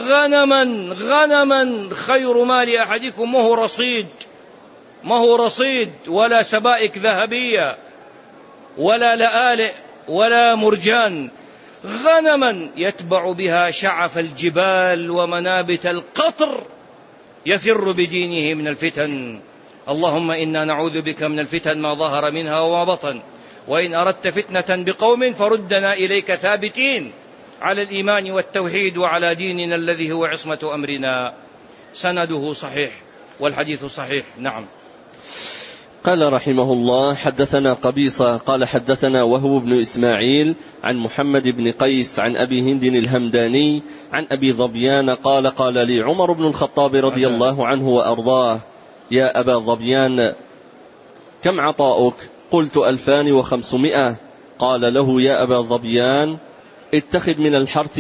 غنما خير مال أحدكم، ما هو رصيد ولا سبائك ذهبية ولا لآلئ ولا مرجان، غنما يتبع بها شعف الجبال ومنابت القطر، يفر بدينه من الفتن. اللهم إنا نعوذ بك من الفتن ما ظهر منها وما بطن، وإن أردت فتنة بقوم فردنا إليك ثابتين على الإيمان والتوحيد وعلى ديننا الذي هو عصمة أمرنا. سنده صحيح والحديث صحيح. نعم. قال رحمه الله: حدثنا قبيصة قال حدثنا وهب بن إسماعيل عن محمد بن قيس عن أبي هند الهمداني عن أبي ظبيان قال: قال لي عمر بن الخطاب رضي الله عنه وأرضاه: يا أبا ظبيان، كم عطاؤك؟ قلت: 2500. قال له: يا أبا ظبيان، اتخذ من الحرث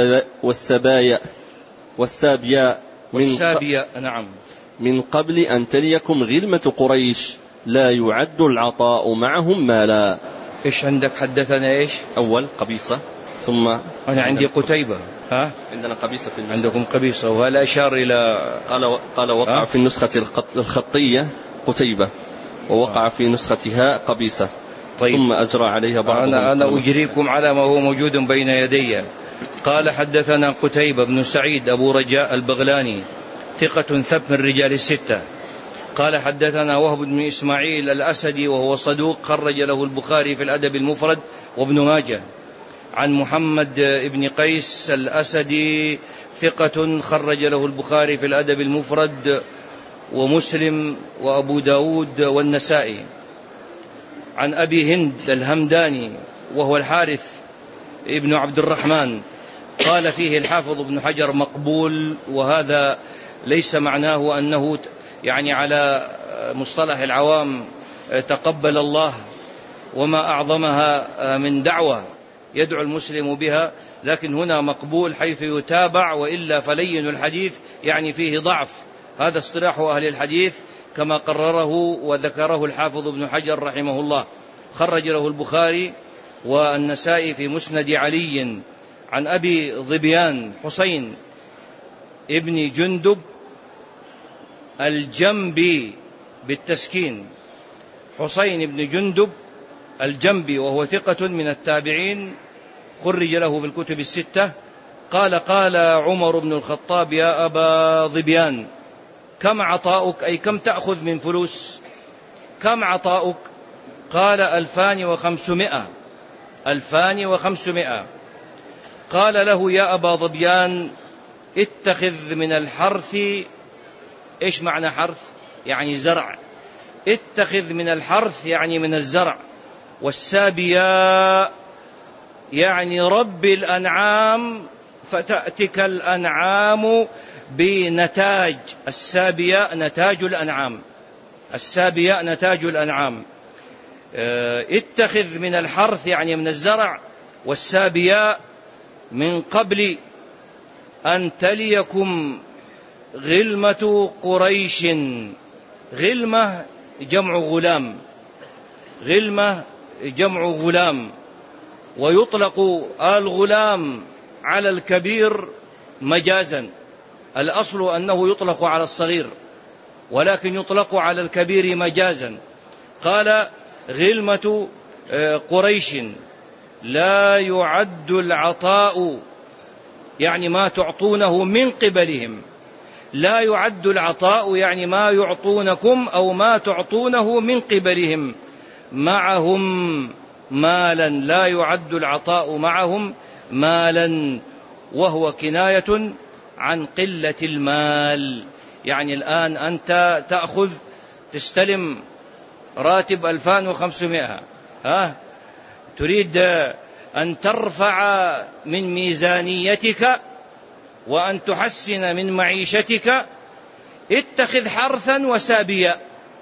والسابياء نعم، من قبل أن تليكم غلمة قريش، لا يعد العطاء معهم مالا. إيش عندك؟ حدثنا إيش؟ أول قبيصة، ثم أنا عندي قتيبة. عندنا قبيصة في النسخة. عندكم قبيصة، وهل أشار إلى قال وقع في النسخة الخطية قتيبة، ووقع في نسختها قبيصة. طيب. ثم أجرى عليها بعضهم. أنا أجريكم على ما هو موجود بين يدي. قال: حدثنا قتيبة بن سعيد أبو رجاء البغلاني، ثقة ثبت من رجال الستة. قال: حدثنا وهب بن إسماعيل الأسدي وهو صدوق، خرج له البخاري في الأدب المفرد وابن ماجه. عن محمد بن قيس الأسدي، ثقة، خرج له البخاري في الأدب المفرد ومسلم وأبو داود والنسائي. عن أبي هند الهمداني وهو الحارث ابن عبد الرحمن، قال فيه الحافظ ابن حجر: مقبول. وهذا ليس معناه أنه يعني على مصطلح العوام تقبل الله وما أعظمها من دعوة يدعو المسلم بها، لكن هنا مقبول حيث يتابع، وإلا فلين الحديث يعني فيه ضعف. هذا اصطلاح أهل الحديث كما قرره وذكره الحافظ ابن حجر رحمه الله. خرج له البخاري والنسائي في مسند علي. عن أبي ظبيان حسين ابن جندب الجنبي بالتسكين، حسين بن جندب الجنبي، وهو ثقة من التابعين، خرج له في الكتب الستة. قال: قال عمر بن الخطاب: يا أبا ظبيان، كم عطاؤك؟ أي كم تأخذ من فلوس؟ كم عطاؤك؟ قال: 2500. 2500. قال له: يا أبا ظبيان، اتخذ من الحرث. إيش معنى حرث؟ يعني زرع. اتخذ من الحرث يعني من الزرع. والسابياء يعني رب الأنعام، فتأتك الأنعام بنتاج. السابياء نتاج الأنعام. السابياء نتاج الأنعام. اتخذ من الحرث يعني من الزرع، والسابياء من قبل أن تليكم غلمة قريش. غلمة جمع غلام، غلمة جمع غلام، ويطلق الغلام على الكبير مجازا. الأصل أنه يطلق على الصغير، ولكن يطلق على الكبير مجازا. قال غلمة قريش لا يعد العطاء يعني ما تعطونه من قبلهم، لا يعد العطاء يعني ما يعطونكم أو ما تعطونه من قبلهم معهم مالا، لا يعد العطاء معهم مالا، وهو كناية عن قلة المال. يعني الآن أنت تأخذ تستلم راتب 2500، تريد أن ترفع من ميزانيتك وأن تحسن من معيشتك، اتخذ حرثا وسابيا.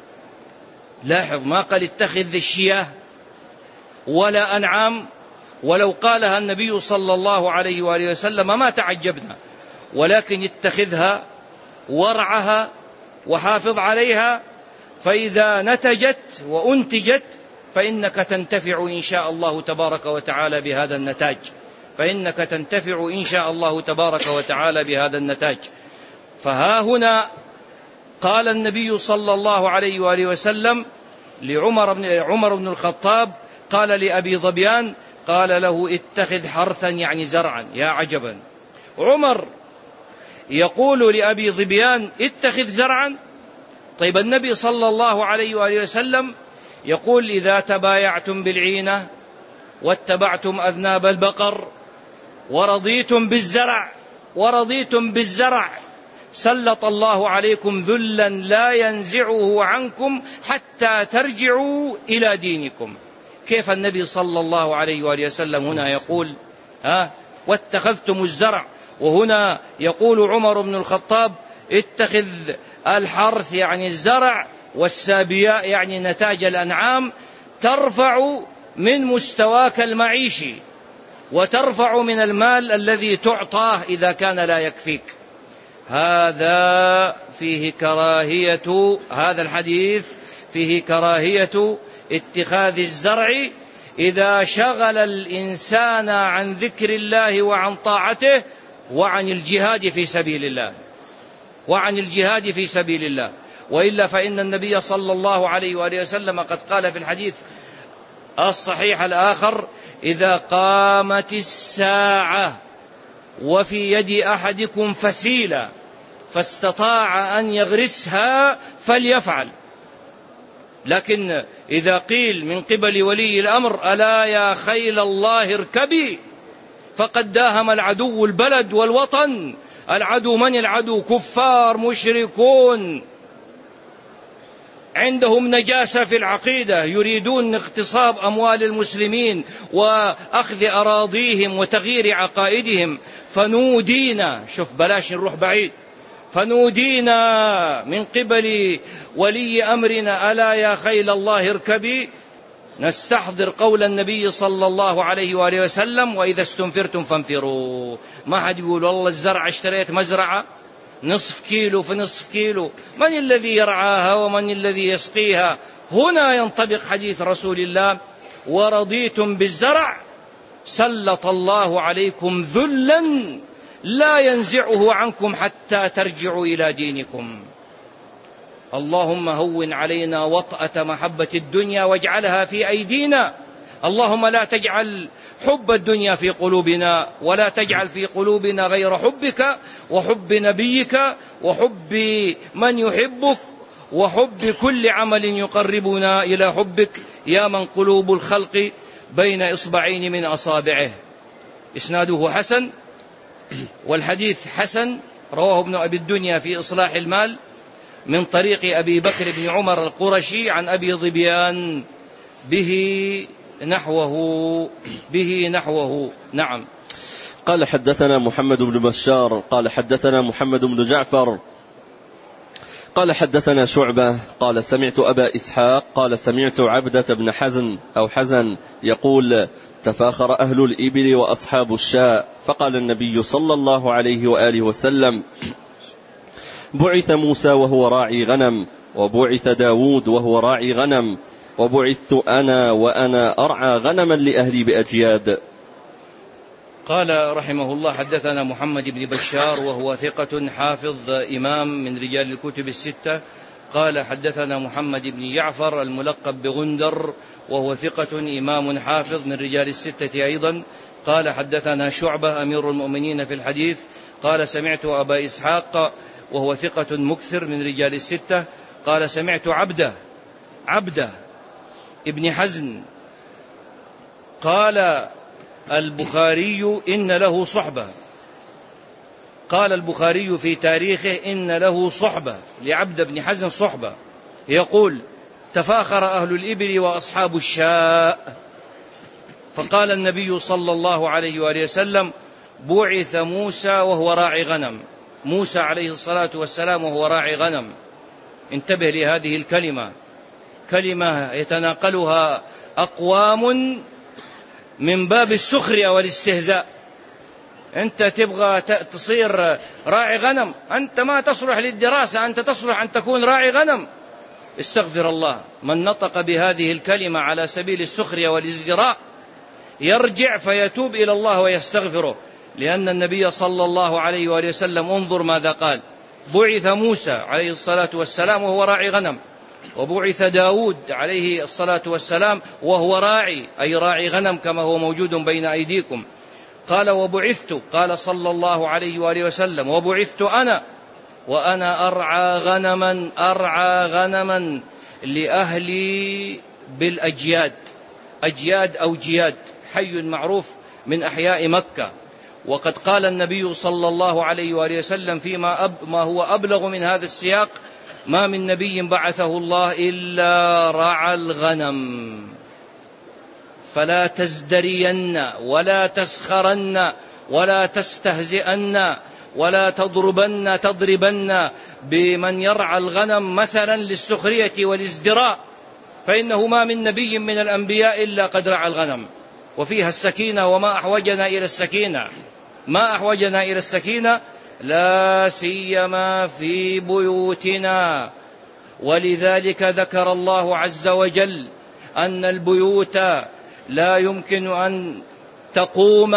لاحظ ما قال اتخذ الشياه ولا أنعام، ولو قالها النبي صلى الله عليه وآله وسلم ما تعجبنا، ولكن اتخذها وارعها وحافظ عليها، فإذا نتجت وأنتجت فإنك تنتفع إن شاء الله تبارك وتعالى بهذا النتاج، فإنك تنتفع إن شاء الله تبارك وتعالى بهذا النتاج. فها هنا قال النبي صلى الله عليه وآله وسلم لعمر بن الخطاب، قال لأبي ظبيان، قال له اتخذ حرثا يعني زرعا. يا عجبا، عمر يقول لأبي ظبيان اتخذ زرعا. طيب النبي صلى الله عليه وآله وسلم يقول إذا تبايعتم بالعينة واتبعتم أذناب البقر ورضيتم بالزرع سلط الله عليكم ذلا لا ينزعه عنكم حتى ترجعوا إلى دينكم. كيف النبي صلى الله عليه وآله وسلم هنا يقول واتخذتم الزرع، وهنا يقول عمر بن الخطاب اتخذ الحرث يعني الزرع، والسابياء يعني نتاج الأنعام، ترفع من مستواك المعيشي وترفع من المال الذي تعطاه إذا كان لا يكفيك. هذا الحديث فيه كراهية اتخاذ الزرع إذا شغل الإنسان عن ذكر الله وعن طاعته وعن الجهاد في سبيل الله. وإلا فإن النبي صلى الله عليه وآله وسلم قد قال في الحديث الصحيح الآخر: إذا قامت الساعة وفي يد أحدكم فسيلة فاستطاع أن يغرسها فليفعل. لكن إذا قيل من قبل ولي الأمر: ألا يا خيل الله اركبي، فقد داهم العدو البلد والوطن. العدو من العدو؟ كفار مشركون عندهم نجاسة في العقيدة، يريدون اغتصاب أموال المسلمين وأخذ أراضيهم وتغيير عقائدهم. فنودينا، شوف بلاش نروح بعيد، فنودينا من قبل ولي أمرنا: ألا يا خيل الله اركبي. نستحضر قول النبي صلى الله عليه وآله وسلم: وإذا استنفرتم فانفروا. ما حد يقول والله الزرع اشتريت مزرعة نصف كيلو في نصف كيلو، من الذي يرعاها ومن الذي يسقيها؟ هنا ينطبق حديث رسول الله: ورضيتم بالزرع سلط الله عليكم ذلا لا ينزعه عنكم حتى ترجعوا إلى دينكم. اللهم هون علينا وطأة محبة الدنيا واجعلها في أيدينا. اللهم لا تجعل حب الدنيا في قلوبنا، ولا تجعل في قلوبنا غير حبك وحب نبيك وحب من يحبك وحب كل عمل يقربنا إلى حبك، يا من قلوب الخلق بين إصبعين من أصابعه. إسناده حسن، والحديث حسن، رواه ابن أبي الدنيا في إصلاح المال من طريق أبي بكر بن عمر القرشي عن أبي ظبيان به نحوه. نعم. قال حدثنا محمد بن بشار قال حدثنا محمد بن جعفر قال حدثنا شعبة قال سمعت أبا إسحاق قال سمعت عبدة بن حزن يقول تفاخر أهل الإبل وأصحاب الشاء، فقال النبي صلى الله عليه وآله وسلم بعث موسى وهو راعي غنم، وبعث داود وهو راعي غنم، وبعثت أنا وأنا أرعى غنما لأهلي بأجياد. قال رحمه الله حدثنا محمد بن بشار وهو ثقة حافظ إمام من رجال الكتب الستة. قال حدثنا محمد بن جعفر الملقب بغندر وهو ثقة إمام حافظ من رجال الستة أيضا. قال حدثنا شعبة أمير المؤمنين في الحديث قال سمعت أبا إسحاق وهو ثقة مكثر من رجال الستة قال سمعت عبده ابن حزن قال البخاري إن له صحبة، قال البخاري في تاريخه إن له صحبة، لعبد بن حزن صحبة، يقول تفاخر أهل الإبل وأصحاب الشاء، فقال النبي صلى الله عليه وآله وسلم بعث موسى وهو راعي غنم، موسى عليه الصلاة والسلام وهو راعي غنم. انتبه لهذه الكلمة، كلمة يتناقلها أقوام من باب السخرية والاستهزاء. أنت تبغى تصير راعي غنم، أنت ما تصلح للدراسة، أنت تصلح أن تكون راعي غنم. استغفر الله، من نطق بهذه الكلمة على سبيل السخرية والازدراء يرجع فيتوب إلى الله ويستغفره، لأن النبي صلى الله عليه وآله وسلم انظر ماذا قال: بعث موسى عليه الصلاة والسلام وهو راعي غنم، وبعث داود عليه الصلاة والسلام وهو راعي، أي راعي غنم كما هو موجود بين أيديكم. قال وبعثت، قال صلى الله عليه وآله وسلم وبعثت أنا وأنا أرعى غنما لأهلي بالأجياد، أجياد أو جياد، حي معروف من أحياء مكة. وقد قال النبي صلى الله عليه وآله وسلم فيما ما هو أبلغ من هذا السياق: ما من نبي بعثه الله إلا رعى الغنم، فلا تزدرين ولا تسخرن ولا تستهزئن ولا تضربن بمن يرعى الغنم مثلا للسخرية والازدراء، فإنه ما من نبي من الأنبياء إلا قد رعى الغنم، وفيها السكينة. وما أحوجنا إلى السكينة، ما أحوجنا إلى السكينة لا سيما في بيوتنا. ولذلك ذكر الله عز وجل أن البيوت لا يمكن أن تقوم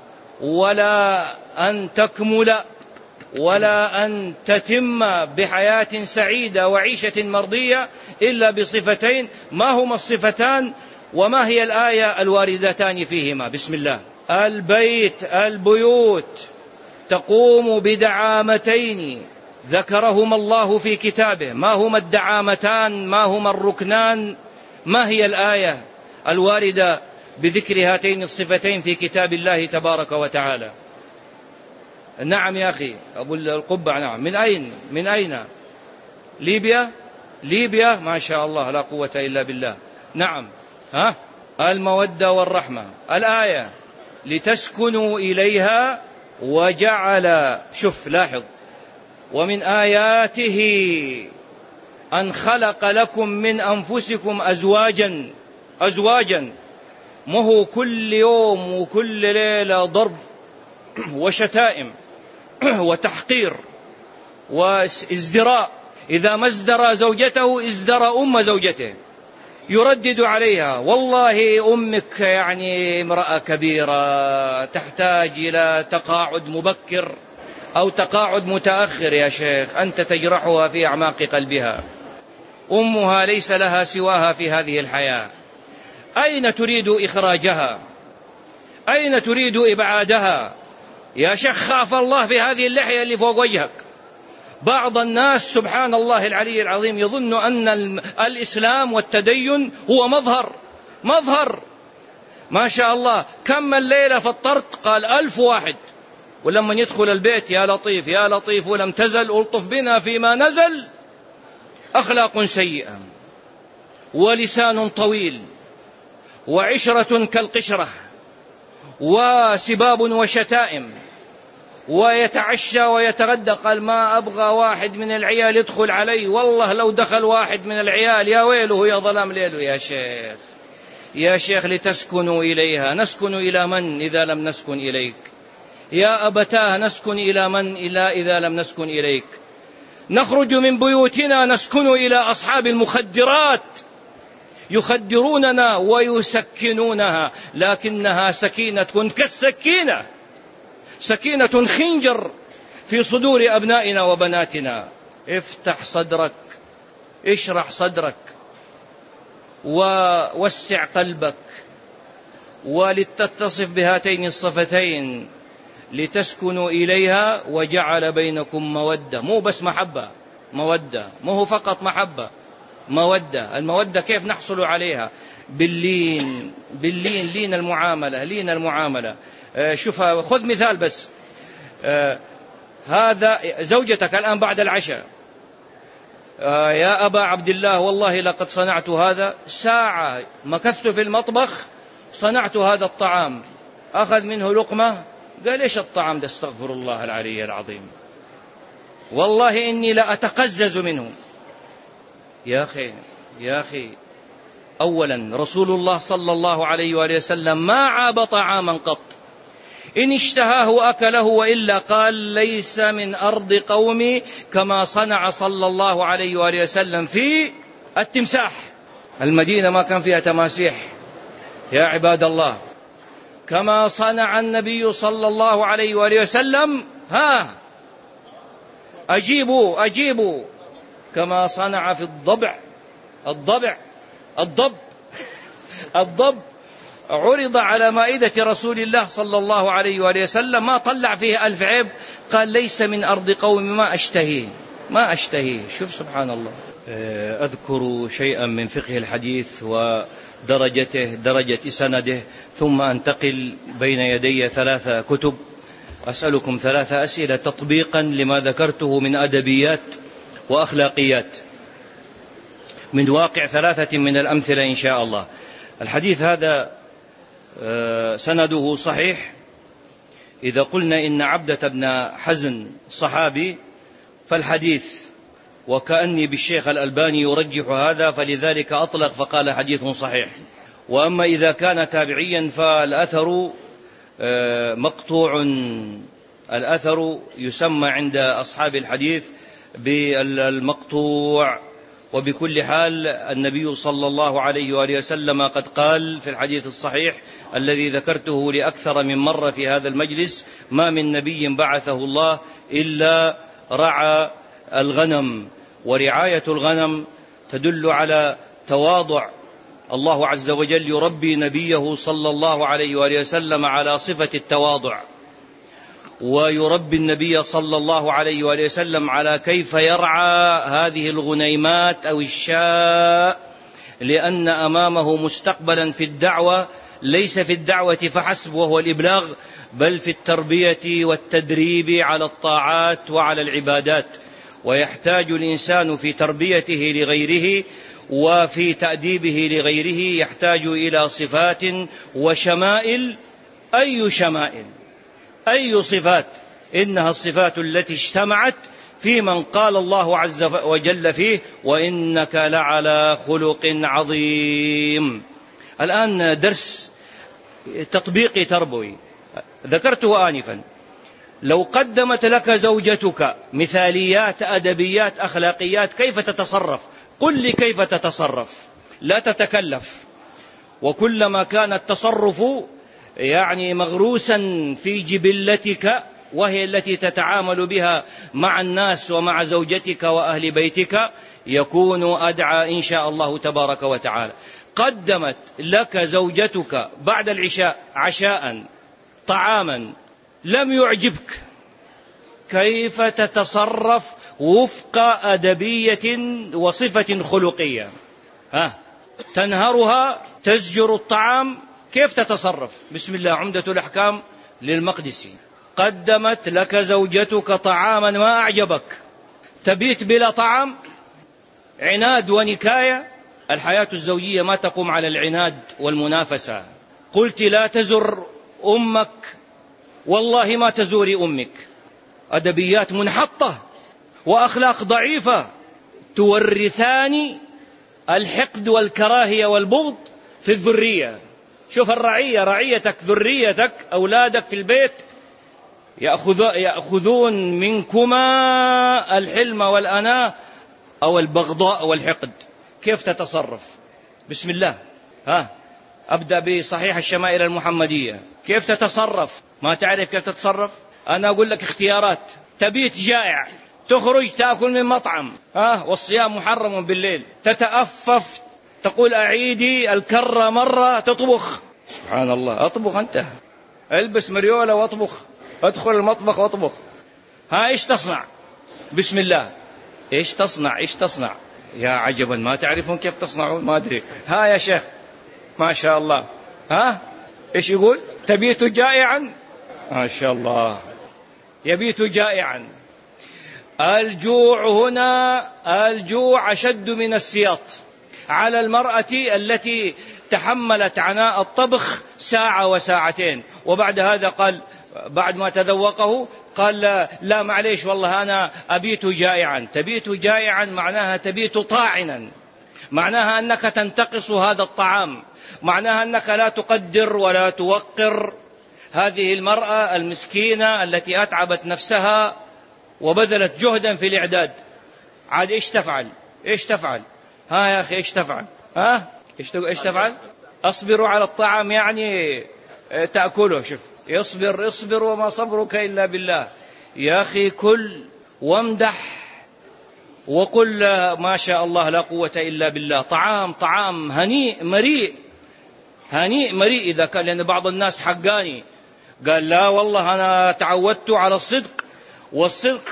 ولا أن تكمل ولا أن تتم بحياة سعيدة وعيشة مرضية إلا بصفتين. ما هما الصفتان وما هي الآية الواردتان فيهما؟ بسم الله. البيوت تقوم بدعامتين ذكرهما الله في كتابه. ما هما الدعامتان؟ ما هما الركنان؟ ما هي الآية الواردة بذكر هاتين الصفتين في كتاب الله تبارك وتعالى؟ نعم يا أخي أبو القبع، نعم. من أين؟ ليبيا، ما شاء الله لا قوة إلا بالله. نعم، المودة والرحمة. الآية لتسكنوا إليها وجعل، شوف لاحظ، ومن آياته أن خلق لكم من أنفسكم أزواجا. مهو كل يوم وكل ليلة ضرب وشتائم وتحقير وازدراء. إذا ما ازدرى زوجته ازدرى أم زوجته، يردد عليها: والله أمك يعني امرأة كبيرة تحتاج إلى تقاعد مبكر أو تقاعد متأخر يا شيخ، أنت تجرحها في أعماق قلبها. أمها ليس لها سواها في هذه الحياة. أين تريد إخراجها؟ أين تريد إبعادها؟ يا شيخ خاف الله في هذه اللحية اللي فوق وجهك. بعض الناس سبحان الله العلي العظيم يظن أن الإسلام والتدين هو مظهر. ما شاء الله كم الليلة فطرت؟ قال 1000 واحد. ولما يدخل البيت: يا لطيف يا لطيف ولم تزل ألطف بنا فيما نزل. أخلاق سيئة ولسان طويل وعشرة كالقشرة وسباب وشتائم ويتعشى ويتغدى. قال ما أبغى واحد من العيال يدخل علي، والله لو دخل واحد من العيال يا ويله يا ظلام ليله. يا شيخ يا شيخ لتسكنوا إليها، نسكن إلى من إذا لم نسكن إليك؟ يا أبتاه نسكن إلى من إذا لم نسكن إليك؟ نخرج من بيوتنا نسكن إلى أصحاب المخدرات، يخدروننا ويسكنونها، لكنها سكينة كالسكينة، سكينة خنجر في صدور أبنائنا وبناتنا. افتح صدرك، اشرح صدرك، ووسع قلبك، ولتتصف بهاتين الصفتين لتسكنوا إليها وجعل بينكم مودة. مو بس محبة، مودة، مو هو فقط محبة، مودة. المودة كيف نحصل عليها؟ باللين، لين المعاملة. شوف خذ مثال بس. هذا زوجتك الآن بعد العشاء، يا أبا عبد الله والله لقد صنعت هذا، ساعة مكثت في المطبخ صنعت هذا الطعام. أخذ منه لقمة قال إيش الطعام ده؟ استغفر الله العلي العظيم، والله إني لأتقزز منه. يا أخي أولا رسول الله صلى الله عليه وآله وسلم ما عاب طعاما قط، إن اشتهاه أكله، وإلا قال ليس من أرض قومي كما صنع صلى الله عليه وآله وسلم في التمساح. المدينة ما كان فيها تماسيح يا عباد الله، كما صنع النبي صلى الله عليه وآله وسلم. أجيبوا كما صنع في الضب عرض على مائدة رسول الله صلى الله عليه وآله وسلم، ما طلع فيه 1000 عيب، قال ليس من أرض قوم ما أشتهيه. شوف سبحان الله. أذكر شيئا من فقه الحديث ودرجته، درجة سنده، ثم أنتقل بين يدي 3 كتب. أسألكم 3 أسئلة تطبيقا لما ذكرته من أدبيات وأخلاقيات من واقع 3 من الأمثلة إن شاء الله. الحديث هذا سنده صحيح. إذا قلنا إن عبدة بن حزن صحابي فالحديث، وكأني بالشيخ الألباني يرجح هذا فلذلك أطلق فقال حديث صحيح. وأما إذا كان تابعيا فالأثر مقطوع. الأثر يسمى عند أصحاب الحديث بالمقطوع. وبكل حال النبي صلى الله عليه وآله وسلم قد قال في الحديث الصحيح الذي ذكرته لأكثر من مرة في هذا المجلس: ما من نبي بعثه الله إلا رعى الغنم. ورعاية الغنم تدل على تواضع. الله عز وجل يربي نبيه صلى الله عليه وآله وسلم على صفة التواضع، ويربي النبي صلى الله عليه وآله وسلم على كيف يرعى هذه الغنيمات أو الشاء، لأن أمامه مستقبلا في الدعوة، ليس في الدعوة فحسب وهو الإبلاغ، بل في التربية والتدريب على الطاعات وعلى العبادات. ويحتاج الإنسان في تربيته لغيره وفي تأديبه لغيره يحتاج إلى صفات وشمائل. أي شمائل؟ أي صفات؟ إنها الصفات التي اجتمعت في من قال الله عز وجل فيه: وإنك لعلى خلق عظيم. الآن درس تطبيقي تربوي ذكرته آنفا. لو قدمت لك زوجتك مثاليات أدبيات أخلاقيات كيف تتصرف؟ قل لي كيف تتصرف، لا تتكلف. وكلما كان التصرف يعني مغروسا في جبلتك، وهي التي تتعامل بها مع الناس ومع زوجتك وأهل بيتك، يكون أدعى إن شاء الله تبارك وتعالى. قدمت لك زوجتك بعد العشاء عشاء طعاما لم يعجبك، كيف تتصرف وفق أدبية وصفة خلقية؟ تنهرها، تزجر الطعام، كيف تتصرف؟ بسم الله، عمدة الأحكام للمقدسي. قدمت لك زوجتك طعاما ما أعجبك، تبيت بلا طعام؟ عناد ونكاية. الحياة الزوجية ما تقوم على العناد والمنافسة. قلت لا تزر أمك، والله ما تزوري أمك. أدبيات منحطة وأخلاق ضعيفة تورثان الحقد والكراهية والبغض في الذرية. شوف الرعية، رعيتك، ذريتك، أولادك في البيت يأخذون منكما الحلم والأناة أو البغضاء والحقد. كيف تتصرف؟ بسم الله. أبدأ بصحيح الشمائل المحمدية. كيف تتصرف؟ ما تعرف كيف تتصرف؟ أنا أقول لك اختيارات. تبيت جائع، تخرج تأكل من مطعم، والصيام محرم بالليل، تتأفف تقول أعيدي الكرة مرة، تطبخ. سبحان الله، أطبخ أنت، البس مريولة واطبخ، ادخل المطبخ واطبخ. إيش تصنع؟ بسم الله. إيش تصنع؟ إيش تصنع؟ يا عجبا، ما تعرفون كيف تصنعون؟ ما أدري. يا شيخ ما شاء الله. إيش يقول؟ تبيت جائعا، ما شاء الله، يبيت جائعا. الجوع هنا، الجوع أشد من السياط على المرأة التي تحملت عناء الطبخ ساعة وساعتين، وبعد هذا قال، بعد ما تذوقه قال لا معليش والله أنا أبيت جائعا. تبيت جائعا معناها تبيت طاعنا، معناها أنك تنتقص هذا الطعام، معناها أنك لا تقدر ولا توقر هذه المرأة المسكينة التي أتعبت نفسها وبذلت جهدا في الإعداد. عاد إيش تفعل؟ إيش تفعل؟ يا أخي إيش تفعل؟ إيش تفعل؟ أصبروا على الطعام، يعني تأكله. شوف، اصبر وما صبرك إلا بالله. يا أخي كل وامدح وقل ما شاء الله لا قوة إلا بالله. طعام هنيء مريء، هنيء مريء إذا كان، لأن بعض الناس حقاني قال لا والله أنا تعودت على الصدق، والصدق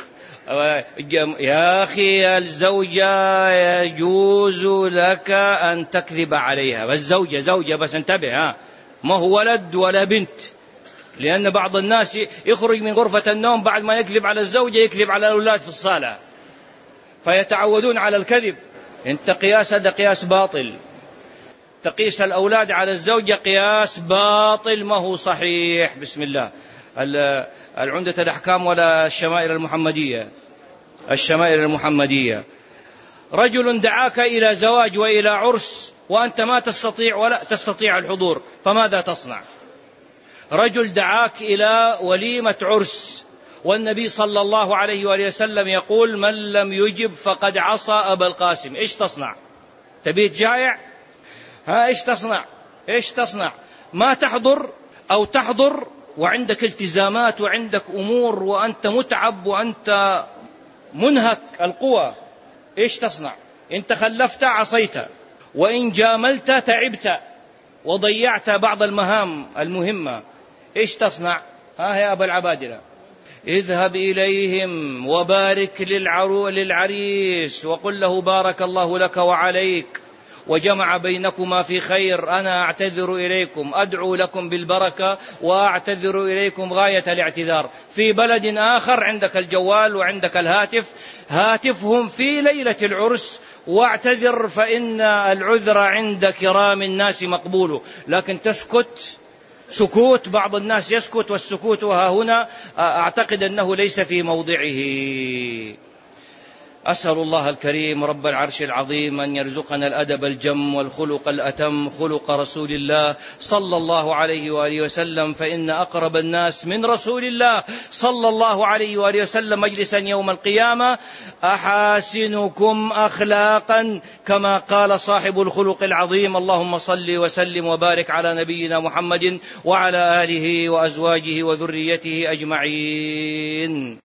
يا أخي الزوجة يجوز لك أن تكذب عليها، بس زوجة بس انتبه، ما هو ولد ولا بنت، لأن بعض الناس يخرج من غرفة النوم بعد ما يكذب على الزوجة يكذب على الأولاد في الصالة، فيتعودون على الكذب. انت قياس هذا قياس باطل، تقيس الأولاد على الزوجة قياس باطل ما هو صحيح. بسم الله. العمدة الأحكام ولا الشمائل المحمدية؟ الشمائل المحمدية. رجل دعاك إلى زواج وإلى عرس وأنت ما تستطيع ولا تستطيع الحضور، فماذا تصنع؟ رجل دعاك إلى وليمة عرس والنبي صلى الله عليه وآله وسلم يقول من لم يجب فقد عصى أبا القاسم. إيش تصنع؟ تبيت جائع؟ إيش تصنع؟ إيش تصنع؟ ما تحضر أو تحضر وعندك التزامات وعندك أمور وأنت متعب وأنت منهك القوى. إيش تصنع؟ إن تخلفت عصيت، وإن جاملت تعبت وضيعت بعض المهام المهمة. إيش تصنع؟ يا أبا العبادلة، اذهب إليهم وبارك للعريس وقل له بارك الله لك وعليك وجمع بينكما في خير، أنا أعتذر إليكم، أدعو لكم بالبركة وأعتذر إليكم غاية الاعتذار. في بلد آخر عندك الجوال وعندك الهاتف، هاتفهم في ليلة العرس واعتذر، فإن العذر عند كرام الناس مقبول. لكن تسكت سكوت، بعض الناس يسكت، والسكوت ها هنا أعتقد أنه ليس في موضعه. أسأل الله الكريم رب العرش العظيم أن يرزقنا الأدب الجم والخلق الأتم، خلق رسول الله صلى الله عليه وآله وسلم، فإن أقرب الناس من رسول الله صلى الله عليه وآله وسلم مجلسا يوم القيامة أحاسنكم أخلاقا كما قال صاحب الخلق العظيم. اللهم صل وسلم وبارك على نبينا محمد وعلى آله وأزواجه وذريته أجمعين.